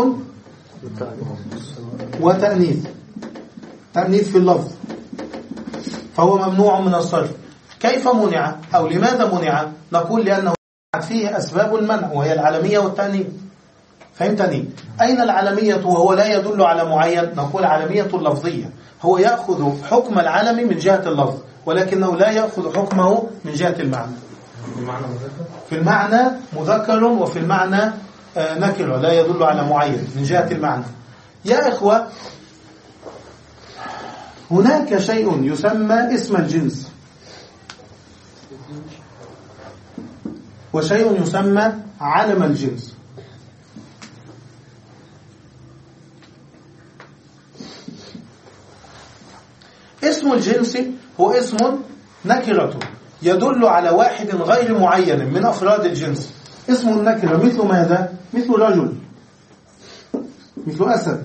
Speaker 3: وتأنيث، تأنيث في اللفظ، فهو ممنوع من الصرف. كيف منع أو لماذا منع؟ نقول لأنه فيه أسباب المنع وهي العلمية والتأنيث. فهمتني؟ أين العلمية وهو لا يدل على معين؟ نقول علمية اللفظية، هو يأخذ حكم العلم من جهة اللفظ، ولكنه لا يأخذ حكمه من جهة المعنى. في المعنى مذكر وفي المعنى نكرة، لا يدل على معين من جهة المعنى. يا إخوة، هناك شيء يسمى اسم الجنس، وشيء يسمى علم الجنس. اسم الجنس هو اسم نكرة يدل على واحد غير معين من أفراد الجنس. اسم النكرة مثل ماذا؟ مثل رجل، مثل أسد،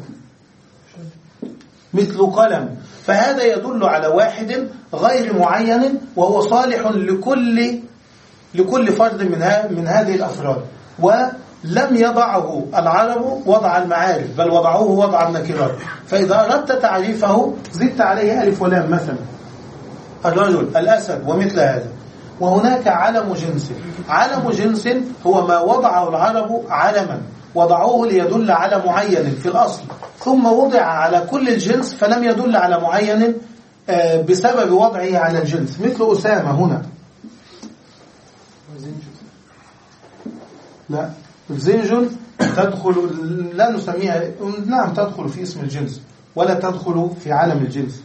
Speaker 3: مثل قلم. فهذا يدل على واحد غير معين وهو صالح لكل لكل فرد من من هذه الأفراد، ولم يضعه العرب وضع المعارف، بل وضعوه وضع النكرات. فإذا أردت تعريفه زدت عليه ألف ولام، مثلا الرجل، الأسد، ومثل هذا. وهناك علم جنس. علم جنس هو ما وضعه العرب علما، وضعوه ليدل على معين في الأصل، ثم وضع على كل الجنس فلم يدل على معين بسبب وضعه على الجنس. مثل أسامة هنا، لا، الزنجل تدخل، لا نسميها، نعم تدخل في اسم الجنس ولا تدخل في علم الجنس.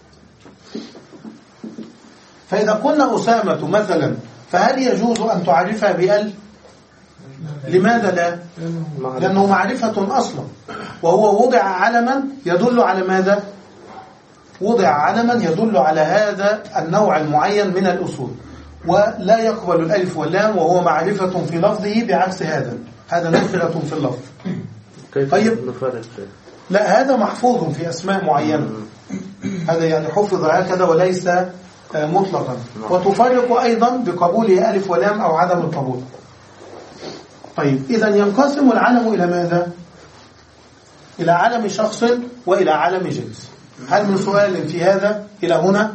Speaker 3: فإذا قلنا أسامة مثلا، فهل يجوز أن تعرفها بأل؟ لماذا لا؟ لأنه معرفة أصلا، وهو وضع علما يدل على ماذا؟ وضع علما يدل على هذا النوع المعين من الأصول، ولا يقبل الألف واللام، وهو معرفة في لفظه بعكس هذا، هذا نكرة في اللفظ. طيب، لا، هذا محفوظ في أسماء معينة، هذا يعني حفظ هكذا وليس مطلقا. وتفرق أيضا بقبوله ألف ولام أو عدم القبول. طيب، إذا ينقسم العلم إلى ماذا؟ إلى علم شخص وإلى علم جنس. هل من سؤال في هذا إلى هنا؟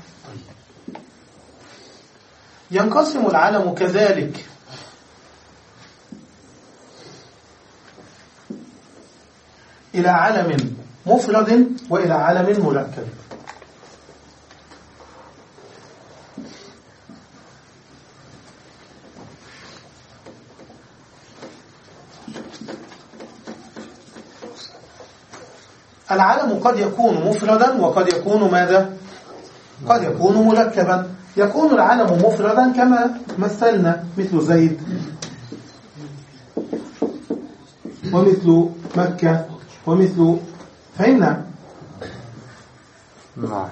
Speaker 3: ينقسم العلم كذلك إلى علم مفرد وإلى علم مركب. العلم قد يكون مفردا وقد يكون ماذا؟ قد يكون مركبا. يكون العلم مفردا كما مثلنا، مثل زيد ومثل مكة ومثل، فهمنا؟
Speaker 5: نعم.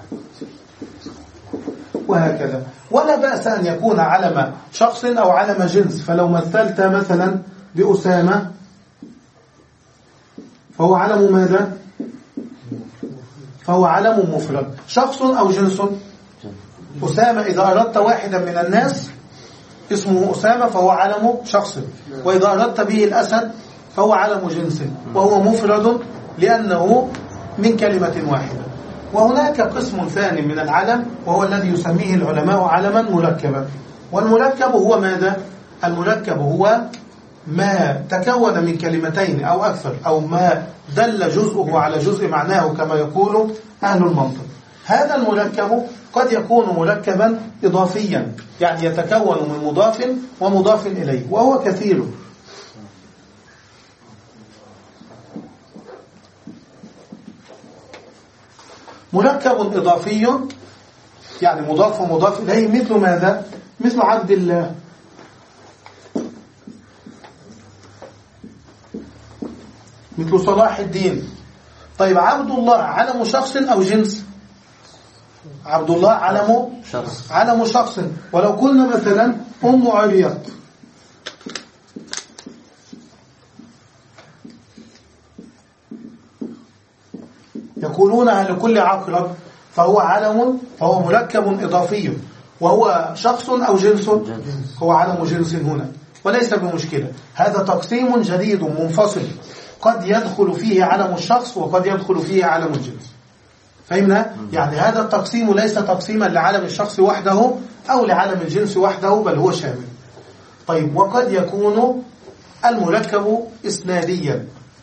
Speaker 3: وهكذا. ولا بأس أن يكون علم شخص أو علم جنس. فلو مثلت مثلا بأسامة فهو علم ماذا؟ فهو علم مفرد. شخص أو جنس؟ أسامة إذا أردت واحدا من الناس اسمه أسامة فهو علم شخص، وإذا أردت به الأسد فهو علم جنس، وهو مفرد لأنه من كلمة واحدة. وهناك قسم ثاني من العلم وهو الذي يسميه العلماء علما مركبا. والمركب هو ماذا؟ المركب هو ما تكون من كلمتين أو أكثر، أو ما دل جزءه على جزء معناه كما يقول أهل المنطق. هذا المركب قد يكون مركبا إضافيا، يعني يتكون من مضاف ومضاف إليه، وهو كثير. مركب إضافي يعني مضاف ومضاف إليه، مثل ماذا؟ مثل عبد الله. مثل صلاح الدين. طيب عبد الله علم شخص أو جنس؟ عبد الله علم
Speaker 5: شخص.
Speaker 3: علم شخص. ولو قلنا مثلا أم عريط، يقولونها لكل عقرب، فهو علم، فهو مركب إضافي. وهو شخص أو جنس؟ هو علم جنس هنا، وليس بمشكلة. هذا تقسيم جديد منفصل، قد يدخل فيه علم الشخص وقد يدخل فيه علم الجنس. فهمنا؟ يعني هذا التقسيم ليس تقسيما لعلم الشخص وحده أو لعلم الجنس وحده، بل هو شامل. طيب، وقد يكون المركب إسناديا.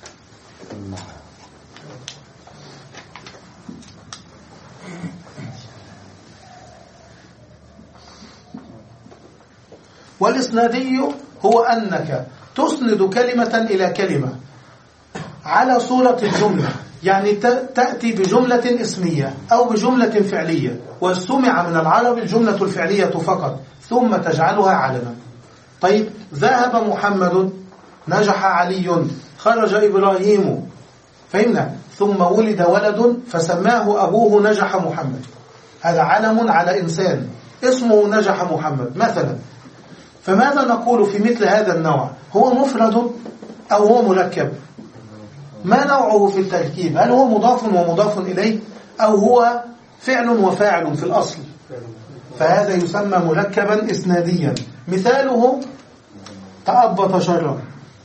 Speaker 3: والإسنادي هو أنك تسند كلمة إلى كلمة على صورة الجملة، يعني تأتي بجملة اسمية أو بجملة فعلية، واستمع من العرب الجملة الفعلية فقط، ثم تجعلها علما. طيب، ذهب محمد، نجح علي، خرج إبراهيم، فهمنا؟ ثم ولد ولد فسماه أبوه نجح محمد. هذا علم على إنسان اسمه نجح محمد مثلا. فماذا نقول في مثل هذا النوع؟ هو مفرد أو هو مركب؟ ما نوعه في التركيب؟ هل هو مضاف ومضاف إليه أو هو فعل وفاعل في الأصل؟ فهذا يسمى مركبا إسناديا. مثاله تأبط شرا.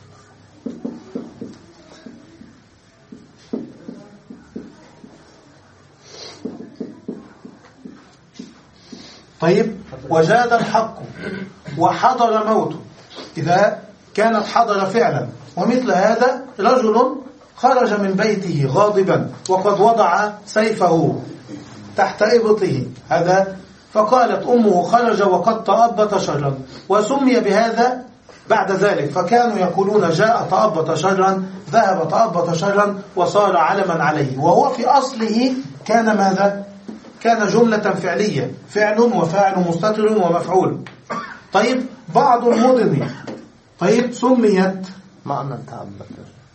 Speaker 3: طيب، وجاد الحق وحضر موته، إذا كانت حضر فعلا. ومثل هذا رجل خرج من بيته غاضبا وقد وضع سيفه تحت إبطه، هذا فقالت أمه خرج وقد تأبط شرا، وسمي بهذا بعد ذلك. فكانوا يقولون جاء تأبط شرا، ذهب تأبط شرا، وصار علما عليه، وهو في أصله كان ماذا؟ كان جملة فعلية، فعل وفاعل مستتر ومفعول. طيب، بعض المدن طيب سميت
Speaker 5: معنى تأبط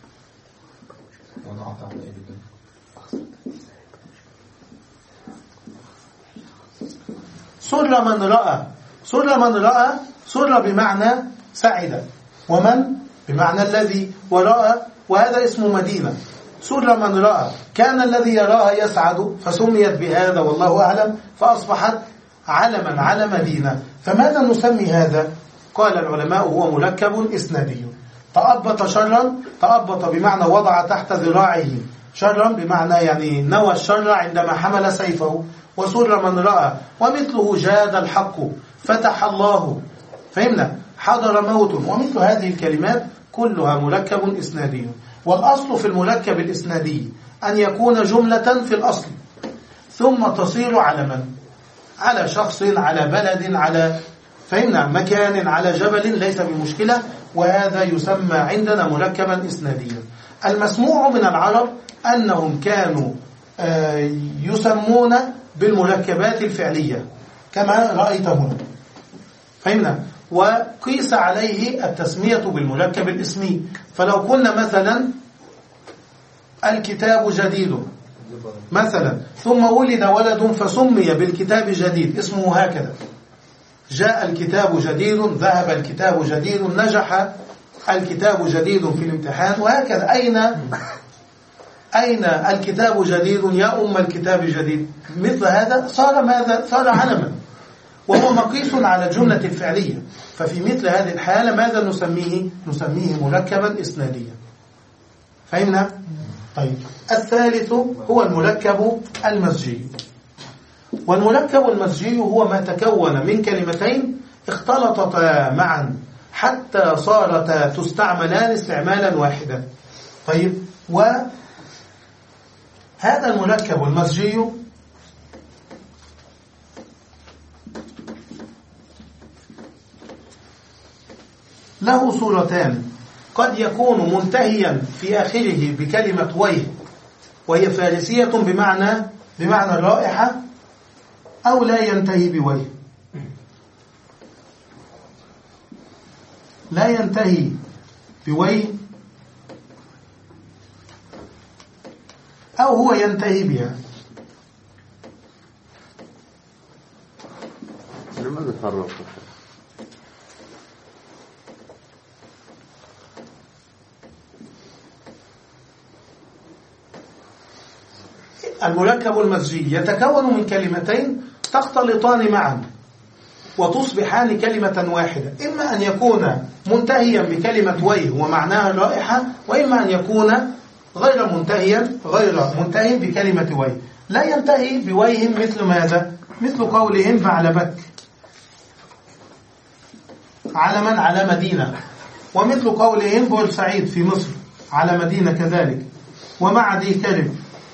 Speaker 3: سر من رأى. سر من رأى، سر بمعنى سعد، ومن بمعنى الذي، ورأى وهذا اسم مدينة. سر من رأى، كان الذي يراها يسعد فسميت بهذا والله أعلم، فأصبحت علما على مدينة. فماذا نسمي هذا؟ قال العلماء هو مركب إسنادي. تأبط شرا، تأبط بمعنى وضع تحت ذراعه شرا، بمعنى يعني نوى الشر عندما حمل سيفه. وسر من رأى، ومثله جاد الحق، فتح الله، فهمنا؟ حضر موت، ومثل هذه الكلمات كلها مركب إسنادي. والأصل في المركب الإسنادي أن يكون جملة في الأصل ثم تصير علما على شخص، على بلد، على فهمنا مكان، على جبل، ليس بمشكلة. وهذا يسمى عندنا مركبا إسناديا. المسموع من العرب أنهم كانوا يسمون بالمركبات الفعلية كما رأيت هنا، فهمنا؟ وقيس عليه التسمية بالمركب الاسمي. فلو قلنا مثلا الكتاب جديد مثلا، ثم ولد ولد فسمي بالكتاب جديد، اسمه هكذا. جاء الكتاب جديد، ذهب الكتاب جديد، نجح الكتاب جديد في الامتحان، وهكذا. أين أين الكتاب جديد يا أم الكتاب جديد؟ مثل هذا صار ماذا؟ صار علما، وهو مقيس على الجملة الفعلية. ففي مثل هذه الحالة ماذا نسميه؟ نسميه مركبا إسناديا. فهمنا؟ طيب، الثالث هو المركب المزجي. والمركب المزجي هو ما تكون من كلمتين اختلطتا معا حتى صارتا تستعملان استعمالا واحدا. طيب، وهذا المركب المزجي له صورتان. قد يكون منتهيا في آخره بكلمة ويه، وهي فارسية بمعنى بمعنى الرائحة، أو لا ينتهي بويه، لا ينتهي بويه أو هو ينتهي بها.
Speaker 5: لماذا فرق؟
Speaker 3: المركب المزجي يتكون من كلمتين تختلطان معا وتصبحان كلمة واحدة، إما أن يكون منتهيا بكلمة ويه ومعناها الرائحة، وإما أن يكون غير منتهيا غير منتهي بكلمة ويه. لا ينتهي بويه مثل ماذا؟ مثل قولهم بعلبك علما على مدينة، ومثل قولهم بورسعيد في مصر على مدينة كذلك، ومعدي كلب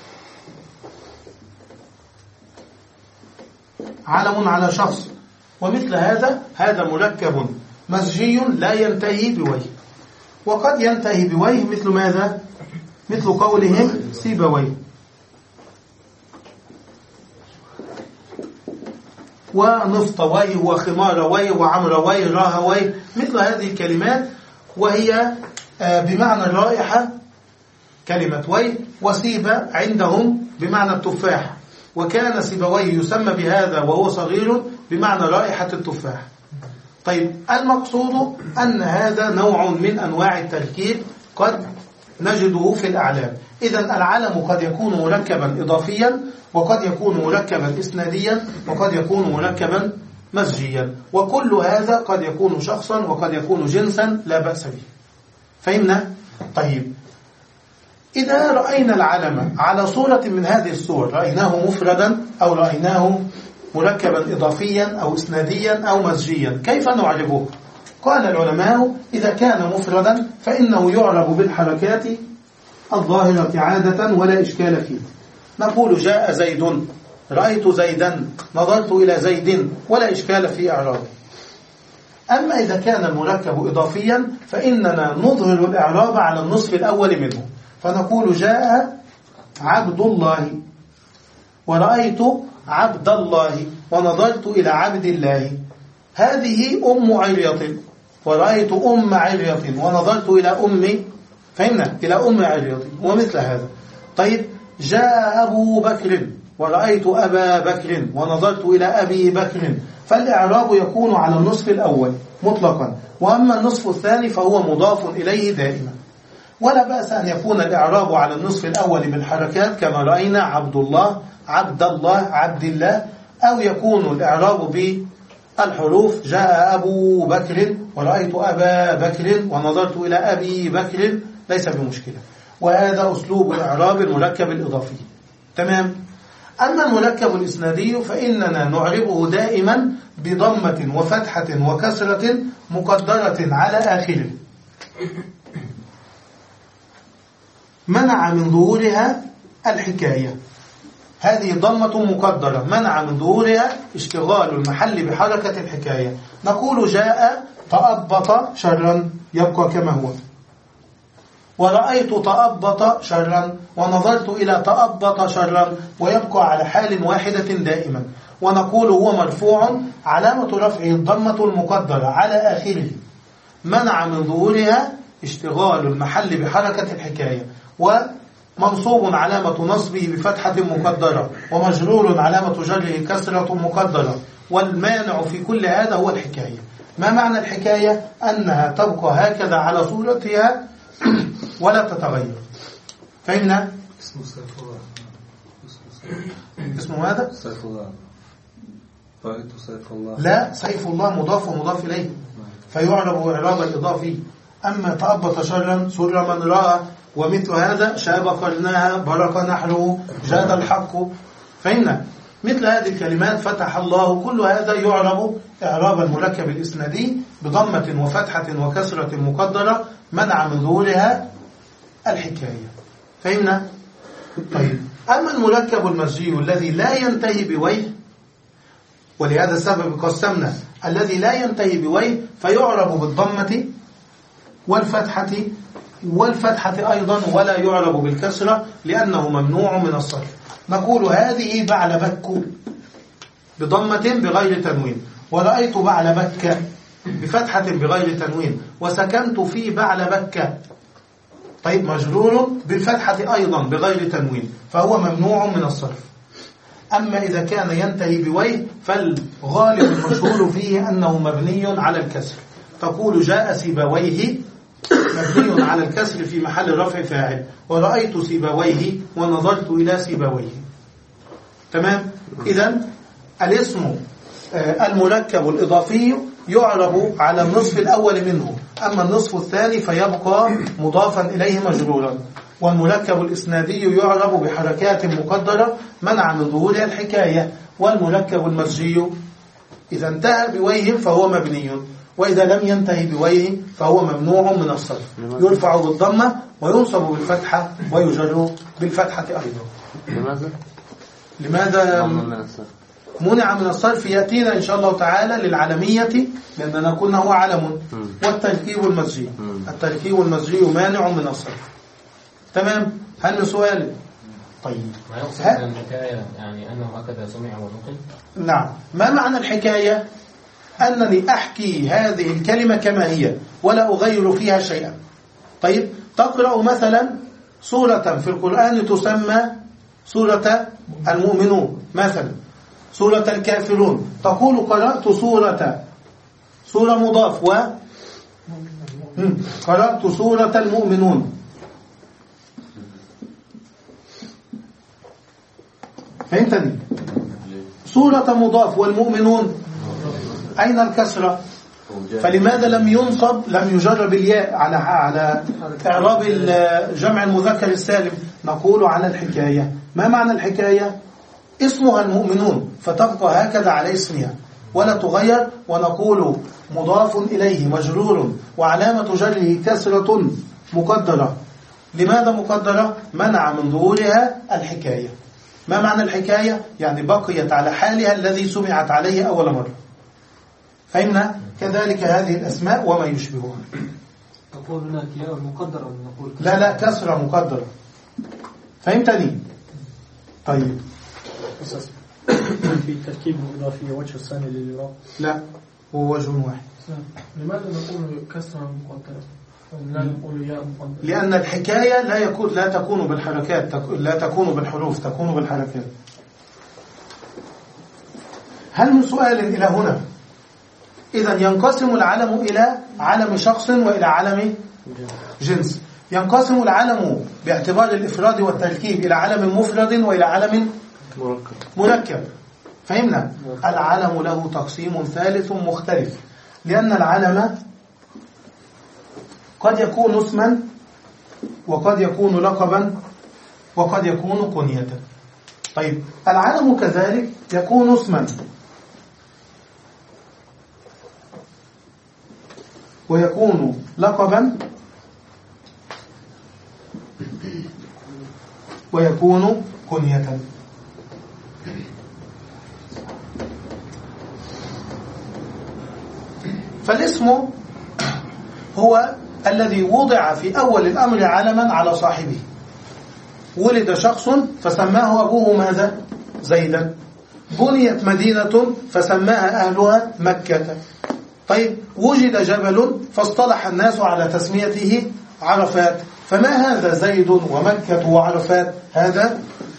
Speaker 3: علم على شخص، ومثل هذا. هذا مركب مزجي لا ينتهي بويه. وقد ينتهي بويه مثل ماذا؟ مثل قولهم سيبويه ونفطويه وخمارويه وعمرويه راهويه، مثل هذه الكلمات، وهي بمعنى الرائحة كلمة ويه، وسيبة عندهم بمعنى التفاح، وكان سيبويه يسمى بهذا وهو صغير بمعنى رائحة التفاح. طيب، المقصود أن هذا نوع من أنواع التركيب قد نجده في الأعلام. إذن العلم قد يكون مركبا إضافيا، وقد يكون مركبا إسناديا، وقد يكون مركبا مزجيا، وكل هذا قد يكون شخصا وقد يكون جنسا لا بأس به. فهمنا؟ طيب، إذا رأينا العلم على صورة من هذه الصور، رأيناه مفردا أو رأيناه مركبا إضافيا أو إسناديا أو مزجيا، كيف نعربه؟ قال العلماء: إذا كان مفردا فإنه يعرب بالحركات الظاهرة عادة ولا إشكال فيه. نقول: جاء زيد، رأيت زيدا، نظرت إلى زيد، ولا إشكال في إعرابه. أما إذا كان المركب إضافيا فإننا نظهر الإعراب على النصف الأول منه، فنقول: جاء عبد الله، ورأيت عبد الله، ونظرت إلى عبد الله. هذه أم عرية، ورأيت أم عرية، ونظرت إلى أم، فهمنا، إلى أم عرية، ومثل هذا. طيب، جاء أبو بكر، ورأيت أبا بكر، ونظرت إلى أبي بكر. فالإعراب يكون على النصف الأول مطلقا، وأما النصف الثاني فهو مضاف إليه دائما. ولا بأس أن يكون الإعراب على النصف الأول بالحركات كما رأينا: عبد الله، عبد الله، عبد الله، أو يكون الإعراب بالحروف: جاء أبو بكر، ورأيت أبا بكر، ونظرت إلى أبي بكر، ليس بمشكلة. وهذا أسلوب الإعراب المركب الإضافي. تمام. أما المركب الإسنادي فإننا نعربه دائما بضمة وفتحة وكسرة مقدرة على آخره، منع من ظهورها الحكاية. هذه ضمة مقدرة منع من ظهورها اشتغال المحل بحركة الحكاية. نقول: جاء تأبط شرا، يبقى كما هو، ورأيت تأبط شرا، ونظرت إلى تأبط شرا، ويبقى على حال واحدة دائما. ونقول: هو مرفوع، علامة رفعه الضمة المقدرة على آخره، منع من ظهورها اشتغال المحل بحركة الحكاية. منصوب علامة نصبه بفتحة مقدرة ومجرور علامة جره كسرة مقدرة. والمانع في كل هذا هو الحكاية. ما معنى الحكاية؟ أنها تبقى هكذا على صورتها ولا تتغير. فهمنا؟
Speaker 4: اسمه سيف الله.
Speaker 3: اسمه ماذا؟
Speaker 4: سيف الله. رأيت سيف الله.
Speaker 3: لا، سيف الله مضاف ومضاف إليه فيعرب إعراب الإضافي. أما تأبط شرا سر من رأى ومثل هذا شاب قرناها برق نحره جاد الحق. فهمنا؟ مثل هذه الكلمات فتح الله كل هذا يعرب إعراب المركب الإسنادي بضمة وفتحة وكسرة مقدرة منع من ظهورها الحكاية. فهمنا؟ طيب، أما المركب المسجي الذي لا ينتهي بويه، ولهذا السبب قسمنا الذي لا ينتهي بويه فيعرب بالضمة والفتحة والفتحة أيضا ولا يعرب بالكسرة لأنه ممنوع من الصرف. نقول هذه بعلبك بضمة بغير تنوين، ورأيت بعلبك بفتحة بغير تنوين، وسكنت في بعلبك. طيب، مجرور بالفتحة أيضا بغير تنوين فهو ممنوع من الصرف. أما إذا كان ينتهي بويه فالغالب المشهور فيه أنه مبني على الكسر. تقول جاء سيبويه مبني على الكسر في محل رفع فاعل، ورأيت سيبويه ونظرت إلى سيبويه. تمام؟ إذن الاسم المركب الإضافي يعرب على النصف الأول منه، أما النصف الثاني فيبقى مضافا إليه مجرورا. والمركب الإسنادي يعرب بحركات مقدرة منع من ظهورها الحكاية. والمركب المسجي إذا انتهى بويه فهو مبني، وإذا لم ينتهي بويه فهو ممنوع من الصرف، يرفع بالضمة وينصب بالفتحة ويجر بالفتحة أيضا.
Speaker 5: لماذا؟
Speaker 3: لماذا منع من الصرف؟ يأتينا إن شاء الله تعالى للعلمية، لأننا قلنا هو علم. والتركيب المسجي، التركيب المسجي مانع من الصرف. تمام؟ هل من سؤال؟ طيب،
Speaker 6: ما يقصد الحكاية يعني أنه هكذا سمع ونقل؟
Speaker 3: نعم. ما معنى الحكاية؟ أنني أحكي هذه الكلمة كما هي ولا أغير فيها شيئا. طيب، تقرأ مثلا سورة في القرآن تسمى سورة المؤمنون، مثلا سورة الكافرون، تقول قرأت سورة سورة مضاف و قرأت سورة المؤمنون. فهمتني؟ سورة مضاف والمؤمنون أين الكسرة؟ فلماذا لم ينصب لم يجرب الياء على على إعراب الجمع المذكر السالم؟ نقول على الحكاية. ما معنى الحكاية؟ اسمها المؤمنون فتبقى هكذا على اسمها ولا تغير، ونقول مضاف إليه مجرور وعلامة جره كسرة مقدرة. لماذا مقدرة؟ منع من ظهورها الحكاية. ما معنى الحكاية؟ يعني بقيت على حالها الذي سمعت عليه أول مرة. فهمنا؟ كذلك هذه الأسماء وما يشبهها.
Speaker 7: تقول هناك ياء مقدرة نقول
Speaker 3: لا لا كسرة مقدرة. فهمتني؟ طيب،
Speaker 7: في تركيب إضافي وجه الثاني للإعراب؟
Speaker 3: لا، هو وجه واحد.
Speaker 7: لماذا نقول كسرة مقدرة؟ لا نقول ياء مقدرة؟
Speaker 3: لأن الحكاية لا يكون لا تكون بالحركات، لا تكون بالحروف، تكون بالحركات. هل من سؤال إلى هنا؟ إذن ينقسم العلم إلى علم شخص وإلى علم جنس. ينقسم العلم باعتبار الإفراد والتركيب إلى علم مفرد وإلى علم مركب. فهمنا؟ العلم له تقسيم ثالث مختلف، لأن العلم قد يكون اسما وقد يكون لقبا وقد يكون كنية. طيب، العلم كذلك يكون اسما ويكون لقبا ويكون كنية. فالاسم هو الذي وضع في أول الأمر علما على صاحبه. ولد شخص فسماه أبوه ماذا؟ زيدا. بنيت مدينة فسماها أهلها مكة. طيب، وجد جبل فاصطلح الناس على تسميته عرفات. فما هذا زيد ومكة وعرفات؟ هذا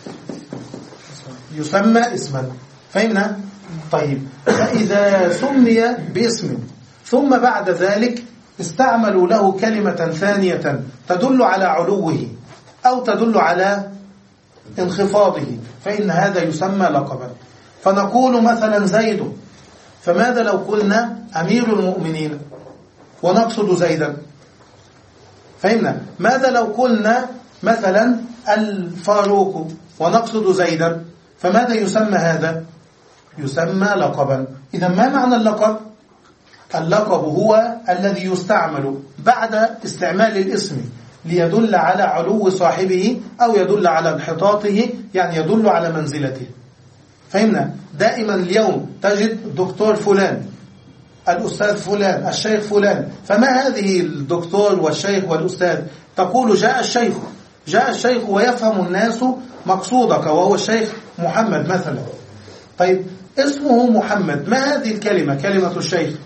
Speaker 3: يسمى اسما. فهمنا؟ طيب، فإذا سمي باسم ثم بعد ذلك استعملوا له كلمة ثانية تدل على علوه أو تدل على انخفاضه، فإن هذا يسمى لقبا. فنقول مثلا زيد، فماذا لو قلنا أمير المؤمنين ونقصد زيدا؟ فهمنا؟ ماذا لو قلنا مثلا الفاروق ونقصد زيدا؟ فماذا يسمى هذا؟ يسمى لقبا. إذا ما معنى اللقب؟ اللقب هو الذي يستعمل بعد استعمال الاسم ليدل على علو صاحبه أو يدل على انحطاطه، يعني يدل على منزلته. فهمنا؟ دائما اليوم تجد الدكتور فلان، الأستاذ فلان، الشيخ فلان. فما هذه الدكتور والشيخ والأستاذ؟ تقول جاء الشيخ، جاء الشيخ ويفهم الناس مقصودك وهو الشيخ محمد مثلا. طيب، اسمه محمد، ما هذه الكلمة؟ كلمة الشيخ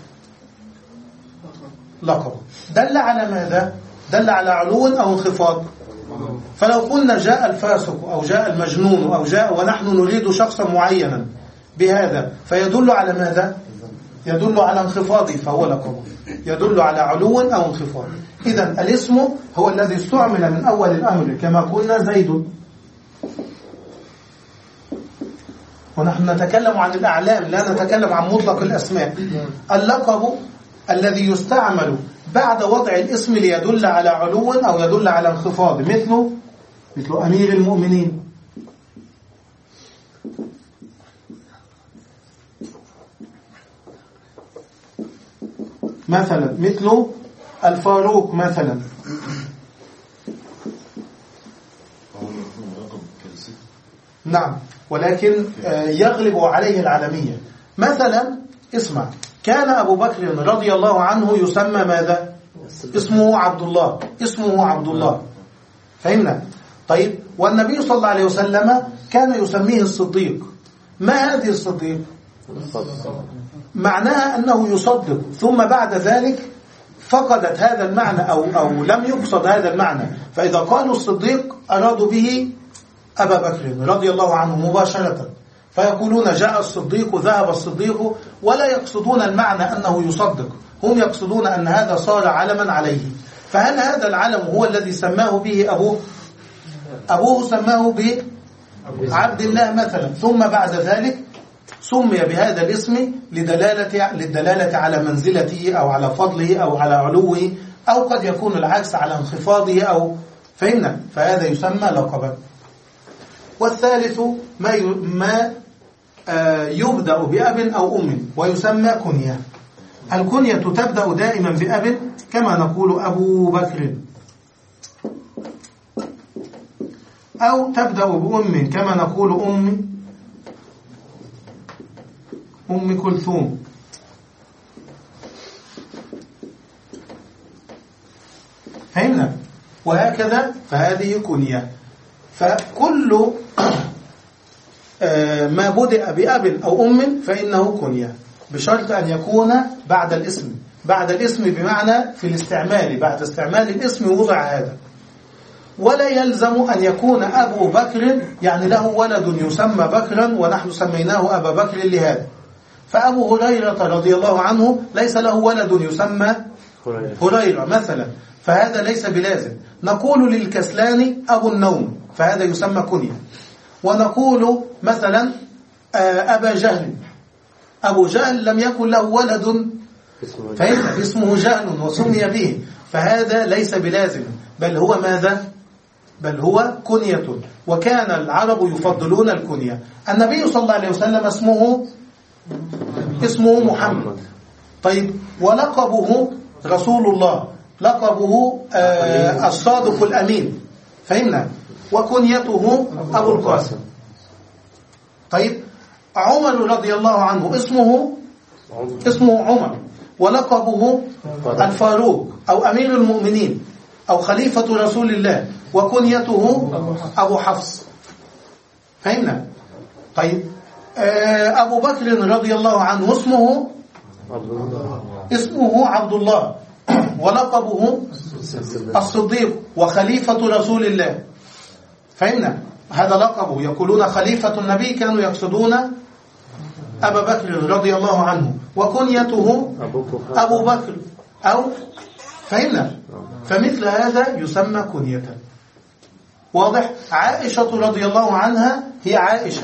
Speaker 3: لقب، دل على ماذا؟ دل على علو أو انخفاض. فلو قلنا جاء الفاسق أو جاء المجنون أو جاء ونحن نريد شخصا معينا بهذا، فيدل على ماذا؟ يدل على انخفاضه، فهو لقب، يدل على علو أو انخفاض. إذن الاسم هو الذي استعمل من أول الأمر كما قلنا زيد، ونحن نتكلم عن الأعلام لا نتكلم عن مطلق الأسماء. اللقب الذي يستعمل بعد وضع الاسم ليدل على علو أو يدل على انخفاض، مثل مثل أمير المؤمنين، مثلا مثل الفاروق مثلا. نعم، ولكن يغلب عليه العالمية. مثلا اسمع، كان أبو بكر رضي الله عنه يسمى ماذا؟ اسمه عبد الله، اسمه عبد الله. فهمنا؟ طيب، والنبي صلى الله عليه وسلم كان يسميه الصديق. ما هذه الصديق؟ معناها أنه يصدق، ثم بعد ذلك فقدت هذا المعنى أو, أو لم يقصد هذا المعنى، فإذا قالوا الصديق أرادوا به أبا بكر رضي الله عنه مباشرة، فيقولون جاء الصديق، ذهب الصديق، ولا يقصدون المعنى أنه يصدق، هم يقصدون أن هذا صار علما عليه. فهل هذا العلم هو الذي سماه به أبوه؟ أبوه سماه بعبد الله مثلا، ثم بعد ذلك سمي بهذا الاسم لدلالة للدلالة على منزلته أو على فضله أو على علوه، أو قد يكون العكس على انخفاضه أو فهمنا، فهذا يسمى لقبا. والثالث ما ما يبدأ بأب أو أم ويسمى كنية. الكنية تبدأ دائما بأب، كما نقول أبو بكر، أو تبدأ بأم كما نقول أم أم كلثوم. فهمنا؟ وهكذا، فهذه كنية. فكل ما بدأ بأب أو أم فإنه كنية، بشرط أن يكون بعد الاسم. بعد الاسم بمعنى في الاستعمال، بعد استعمال الاسم وضع هذا. ولا يلزم أن يكون أبو بكر يعني له ولد يسمى بكرا ونحن سميناه أبا بكر لهذا. فأبو هريرة رضي الله عنه ليس له ولد يسمى هريرة مثلا، فهذا ليس بلازم. نقول للكسلان أبو النوم، فهذا يسمى كنية. ونقول مثلا أبا جهل، أبو جهل لم يكن له ولد فإن اسمه جهل وسمي به، فهذا ليس بلازم، بل هو ماذا؟ بل هو كنية. وكان العرب يفضلون الكنية. النبي صلى الله عليه وسلم اسمه اسمه محمد. طيب، ولقبه رسول الله، لقبه آه الصادق الأمين. فهمنا؟ وكنيته أبو القاسم. طيب، عمر رضي الله عنه اسمه اسمه عمر، ولقبه الفاروق أو أمير المؤمنين أو خليفة رسول الله، وكنيته أبو حفص. فهمنا؟ طيب، أبو بكر رضي الله عنه اسمه اسمه عبد الله، ولقبه الصديق وخليفة رسول الله. فهمنا؟ هذا لقبه، يقولون خليفة النبي، كانوا يقصدون أبا بكر رضي الله عنه، وكنيته أبو بكر أو فهمنا؟ فمثل هذا يسمى كنية. واضح؟ عائشة رضي الله عنها هي عائشة،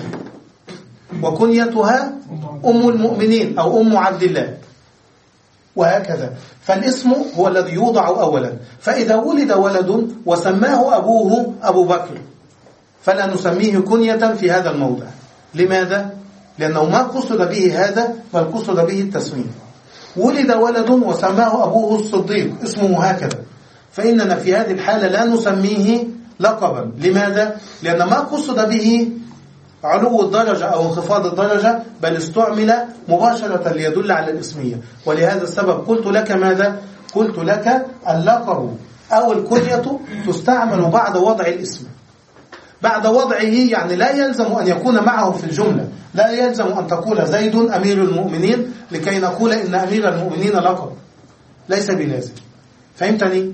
Speaker 3: وكنيتها أم المؤمنين أو أم عبد الله، وهكذا. فالاسم هو الذي يوضع أولا. فإذا ولد ولد وسماه أبوه أبو بكر فلا نسميه كنية في هذا الموضع. لماذا؟ لأنه ما قصد به هذا، بل قصد به التسمية. ولد ولد وسماه أبوه الصديق، اسمه هكذا، فإننا في هذه الحالة لا نسميه لقبا. لماذا؟ لأن ما قصد به علو الدرجة أو انخفاض الدرجة، بل استعمل مباشرة ليدل على الاسمية. ولهذا السبب قلت لك ماذا؟ قلت لك اللقب أو الكنية تستعمل بعد وضع الاسم. بعد وضعه يعني لا يلزم أن يكون معه في الجملة، لا يلزم أن تقول زيد أمير المؤمنين لكي نقول إن أمير المؤمنين لقب، ليس بلازم. فهمتني؟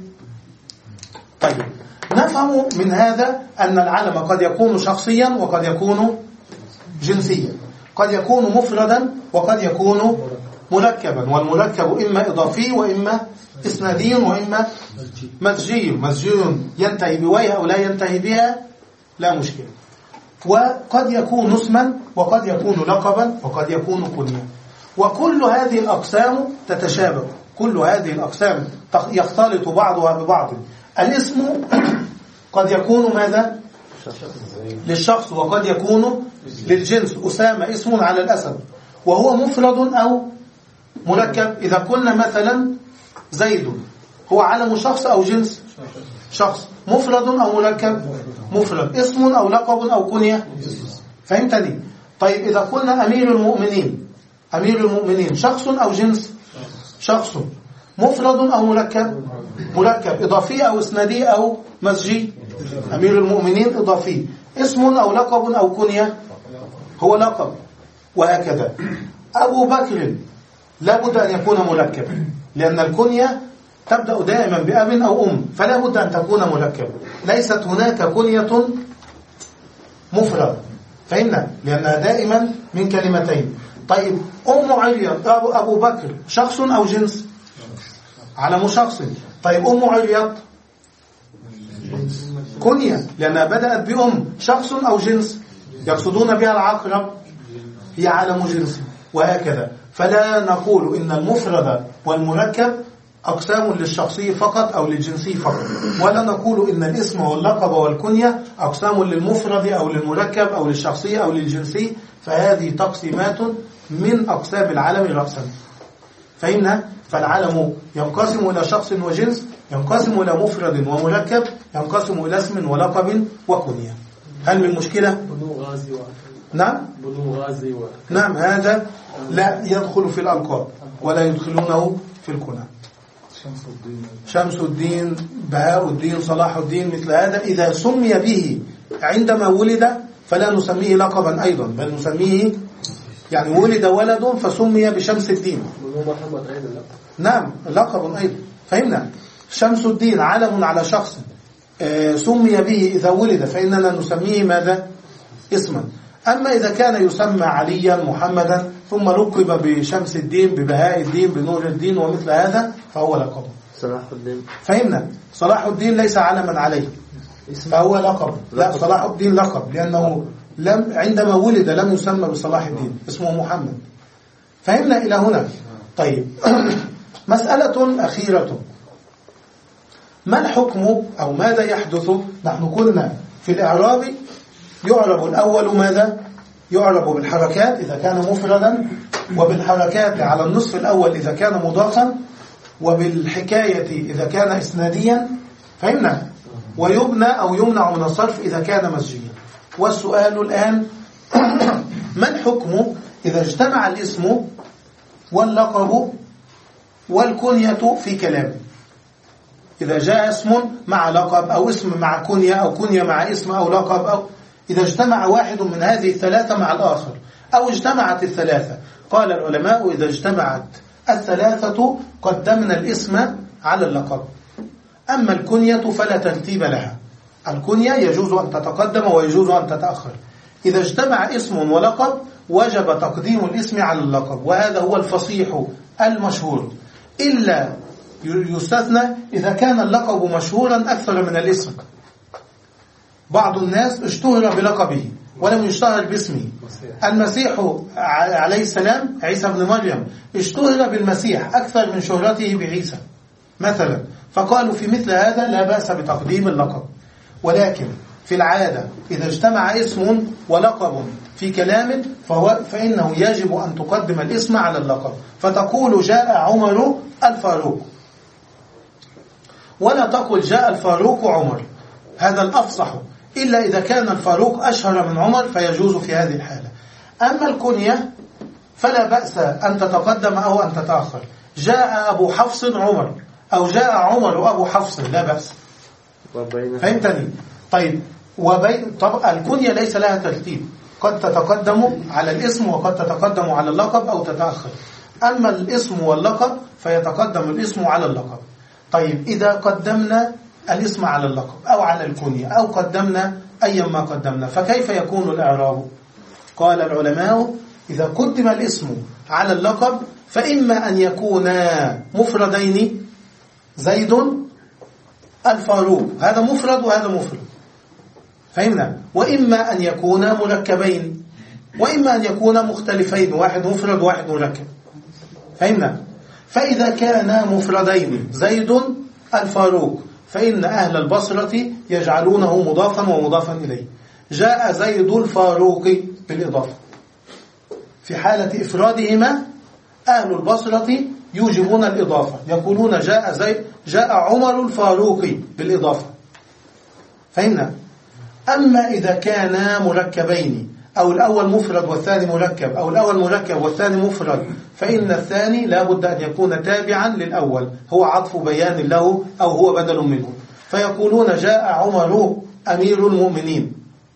Speaker 3: طيب، نفهم من هذا أن العلم قد يكون شخصيا وقد يكون جنسيا، قد يكون مفردا وقد يكون مركبا، والمركب إما إضافي وإما إسنادي وإما مزجي. مزجي ينتهي بويه أو لا ينتهي بها لا مشكلة. وقد يكون اسما وقد يكون لقبا وقد يكون كنيا. وكل هذه الأقسام تتشابه، كل هذه الأقسام يختلط بعضها ببعض. الاسم قد يكون ماذا؟ للشخص، وقد يكون للجنس. أسامة اسم على الأسد، وهو مفرد أو مركب. إذا قلنا مثلا زيد، هو علم شخص أو جنس؟ شخص. مفرد أو مركب؟ مفرد. اسم أو لقب أو كنية؟ فهمتني؟ طيب، إذا قلنا أمير المؤمنين، أمير المؤمنين شخص أو جنس؟ شخص. مفرد أو مركب؟ مركب. إضافي أو إسنادي أو مزجي؟ أمير المؤمنين إضافي. اسم أو لقب أو كنية؟ هو لقب. وهكذا. أبو بكر لابد أن يكون مركب، لأن الكنية تبدأ دائما بأب أو أم، فلا بد أن تكون مركبة. ليست هناك كنية مفرد، فهمنا؟ لأنها دائما من كلمتين. طيب، أم عريض أبو بكر شخص أو جنس؟ علم شخص. طيب، أم عريض كنية، لأنها بدأت بأم. شخص أو جنس؟ يقصدون بها العقرب، هي علم جنس. وهكذا. فلا نقول إن المفرد والمركب أقسام للشخصي فقط أو للجنسي فقط، ولا نقول إن الاسم واللقب والكنية أقسام للمفرد أو للمركب أو للشخصي أو للجنسي. فهذه تقسيمات من أقسام العلم رأسا. فهمنا؟ فالعلم ينقسم إلى شخص وجنس، ينقسم إلى مفرد ومركب، ينقسم إلى اسم ولقب وكنية. هل من مشكلة؟
Speaker 7: بنو غازي و...
Speaker 3: نعم؟
Speaker 7: بنو غازي و...
Speaker 3: نعم، هذا لا يدخل في الألقاب ولا يدخلونه في الكنى.
Speaker 4: شمس الدين
Speaker 3: شمس الدين، بهاء الدين، صلاح الدين، مثل هذا إذا سمي به عندما ولد فلا نسميه لقبا أيضا، بل نسميه يعني ولد ولد فسمي بشمس الدين.
Speaker 7: محمد أيضا لقب.
Speaker 3: نعم، لقب أيضا. فهمنا؟ شمس الدين علم على شخص آه سمي به إذا ولد، فإننا نسميه ماذا؟ اسما. أما إذا كان يسمى عليا محمدا ثم لقب بشمس الدين، ببهاء الدين، بنور الدين ومثل هذا، فهو لقب.
Speaker 5: صلاح الدين.
Speaker 3: فهمنا؟ صلاح الدين ليس علما عليه، فهو لقب. لا، صلاح الدين لقب، لأنه لم عندما ولد لم يسمى بصلاح الدين، اسمه محمد. فهمنا إلى هنا؟ طيب. مسألة أخيرة، ما الحكم أو ماذا يحدث؟ نحن قلنا في الإعراب يعرب الأول ماذا؟ يعرب بالحركات إذا كان مفردا، وبالحركات على النصف الأول إذا كان مضافا، وبالحكاية إذا كان إسناديا. فهمنا؟ ويبنى أو يمنع من الصرف إذا كان مسجيا. والسؤال الآن ما الحكم إذا اجتمع الاسم واللقب والكنية في كلام؟ إذا جاء اسم مع لقب أو اسم مع كنية أو كنية مع اسم أو لقب، أو إذا اجتمع واحد من هذه الثلاثة مع الآخر، أو اجتمعت الثلاثة. قال العلماء إذا اجتمعت الثلاثة قدمنا الاسم على اللقب. أما الكنية فلا ترتيب لها. الكنية يجوز أن تتقدم ويجوز أن تتأخر. إذا اجتمع اسم ولقب وجب تقديم الاسم على اللقب، وهذا هو الفصيح المشهور، إلا يستثنى إذا كان اللقب مشهورا أكثر من الاسم. بعض الناس اشتهر بلقبه ولم يشتهر باسمه. المسيح عليه السلام عيسى بن مريم اشتهر بالمسيح أكثر من شهرته بعيسى مثلا، فقالوا في مثل هذا لا بأس بتقديم اللقب. ولكن في العادة إذا اجتمع اسم ولقب في كلام فهو فإنه يجب أن تقدم الاسم على اللقب، فتقول جاء عمر الفاروق، ولا تقل جاء الفاروق عمر، هذا الأفصح، إلا إذا كان الفاروق أشهر من عمر فيجوز في هذه الحالة. أما الكنية فلا بأس أن تتقدم أو أن تتأخر. جاء أبو حفص عمر أو جاء عمر أبو حفص لا بأس. فهمتني؟ طيب وبين طب الكنية ليس لها ترتيب، قد تتقدم على الاسم وقد تتقدم على اللقب أو تتأخر. أما الاسم واللقب فيتقدم الاسم على اللقب. طيب إذا قدمنا الاسم على اللقب أو على الكنية أو قدمنا أي ما قدمنا فكيف يكون الإعراب؟ قال العلماء إذا قدم الاسم على اللقب فإما أن يكونا مفردين، زيد الفاروق، هذا مفرد وهذا مفرد، فهمنا؟ وإما أن يكونا مركبين، وإما أن يكونا مختلفين، واحد مفرد وواحد مركب، فهمنا؟ فإذا كانا مفردين زيد الفاروق فإن أهل البصرة يجعلونه مضافا ومضافا إليه. جاء زيد الفاروق بالإضافة. في حالة إفرادهما أهل البصرة يوجبون الإضافة، يقولون جاء زيد جاء عمر الفاروق بالإضافة، فهمنا؟ أما إذا كانا مركبين أو الأول مفرد والثاني مركب أو الأول مركب والثاني مفرد فإن الثاني لا بد أن يكون تابعا للأول، هو عطف بيان له أو هو بدل منه، فيقولون جاء عمر أمير المؤمنين،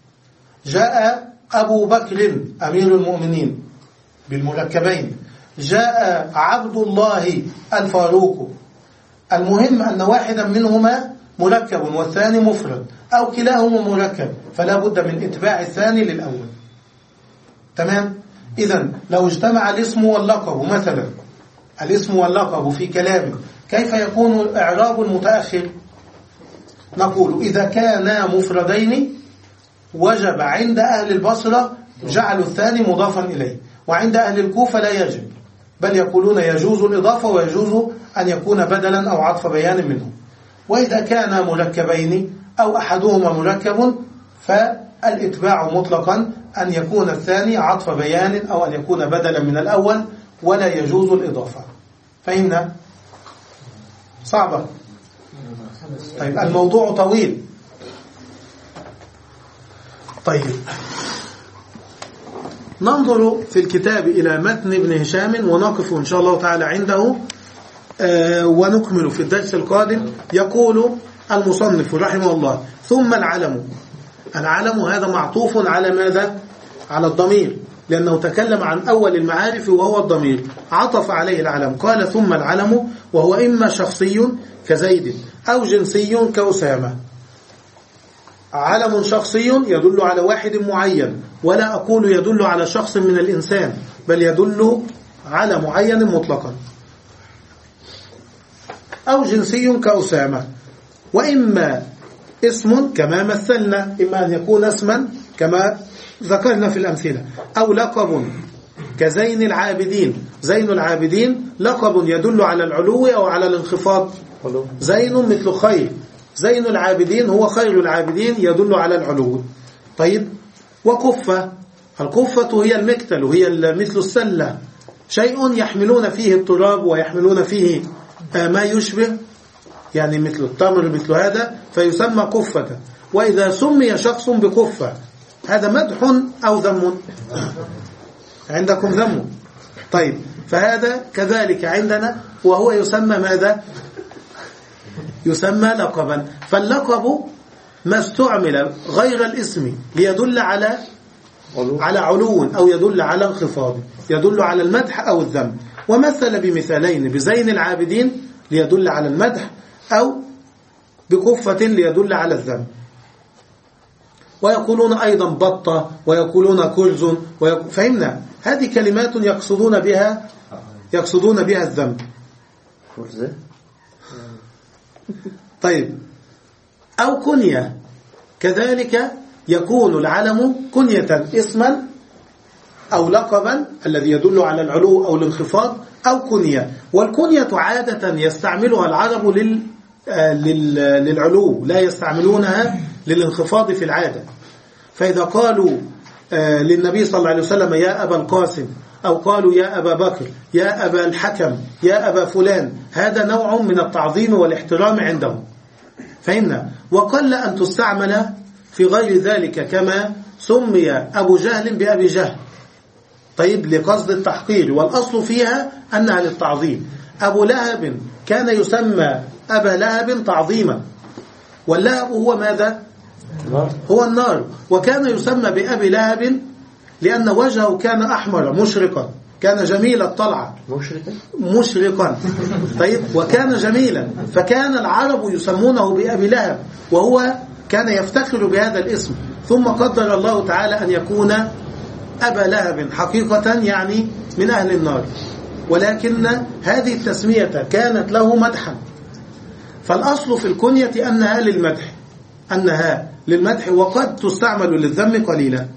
Speaker 3: جاء أبو بكر أمير المؤمنين بالمركبين، جاء عبد الله الفاروق. المهم أن واحدا منهما مركب والثاني مفرد أو كلاهما مركب، فلا بد من إتباع الثاني للأول. تمام؟ إذن لو اجتمع الاسم واللقب مثلا، الاسم واللقب في كلام كيف يكون إعراب المتأخر؟ نقول إذا كانا مفردين وجب عند أهل البصرة جعل الثاني مضافا إليه، وعند أهل الكوفة لا يجب، بل يقولون يجوز الإضافة ويجوز أن يكون بدلا أو عطف بيان منه. وإذا كان مركبين أو أحدهما مركب فالإتباع مطلقا أن يكون الثاني عطف بيان أو أن يكون بدلا من الأول، ولا يجوز الإضافة. فهمنا؟ صعبة. طيب الموضوع طويل. طيب ننظر في الكتاب إلى متن ابن هشام ونقف إن شاء الله تعالى عنده آه ونكمل في الدرس القادم. يقول المصنف رحمه الله: ثم العلم. العلم هذا معطوف على ماذا؟ على الضمير، لأنه تكلم عن أول المعارف وهو الضمير، عطف عليه العلم. قال: ثم العلم وهو إما شخصي كزيد أو جنسي كأسامة. علم شخصي يدل على واحد معين، ولا أقول يدل على شخص من الإنسان، بل يدل على معين مطلقا. أو جنسي كأسامة. وإما اسم كما مثلنا، إما أن يكون اسما كما ذكرنا في الأمثلة، أو لقب كزين العابدين. زين العابدين لقب يدل على العلو أو على الانخفاض. زين مثل خير، زين العابدين هو خير العابدين يدل على العلو. طيب وكفة. الكفة هي المكتل وهي مثل السلة، شيء يحملون فيه التراب ويحملون فيه ما يشبه، يعني مثل التمر مثل هذا، فيسمى كفة. وإذا سمي شخص بكفة هذا مدح أو ذم؟ عندكم ذم. طيب فهذا كذلك عندنا، وهو يسمى ماذا؟ يسمى لقبا. فاللقب ما استعمل غير الاسم ليدل على على علو أو يدل على انخفاض، يدل على المدح أو الذم. ومثل بمثالين: بزين العابدين ليدل على المدح أو بكفة ليدل على الذم. ويقولون أيضا بطة ويقولون كرز ويق... فهمنا هذه كلمات يقصدون بها يقصدون بها الذم. طيب أو كنية كذلك يكون العلم كنية اسما أو لقبا الذي يدل على العلو أو الانخفاض أو كنية. والكنية عادة يستعملها العرب لل... لل... للعلو لا يستعملونها للانخفاض في العادة. فإذا قالوا للنبي صلى الله عليه وسلم يا أبا القاسم أو قالوا يا أبا بكر يا أبا الحكم يا أبا فلان هذا نوع من التعظيم والاحترام عندهم. فهمنا. وقل أن تستعمل في غير ذلك كما سمي أبو جهل بأبي جهل طيب لقصد التحقير والأصل فيها أنها للتعظيم. أبو لهب كان يسمى أبا لهب تعظيما واللهب هو ماذا؟ هو النار. وكان يسمى بأبي لهب لأن وجهه كان أحمر مشرقا كان جميل الطلعة
Speaker 5: مشرقا
Speaker 3: مشرقا طيب وكان جميلا فكان العرب يسمونه بأبي لهب وهو كان يفتخر بهذا الاسم. ثم قدر الله تعالى أن يكون أبا لهب حقيقة يعني من أهل النار. ولكن هذه التسمية كانت له مدحا. فالأصل في الكنية أنها للمدح أنها للمدح وقد تستعمل للذم قليلا.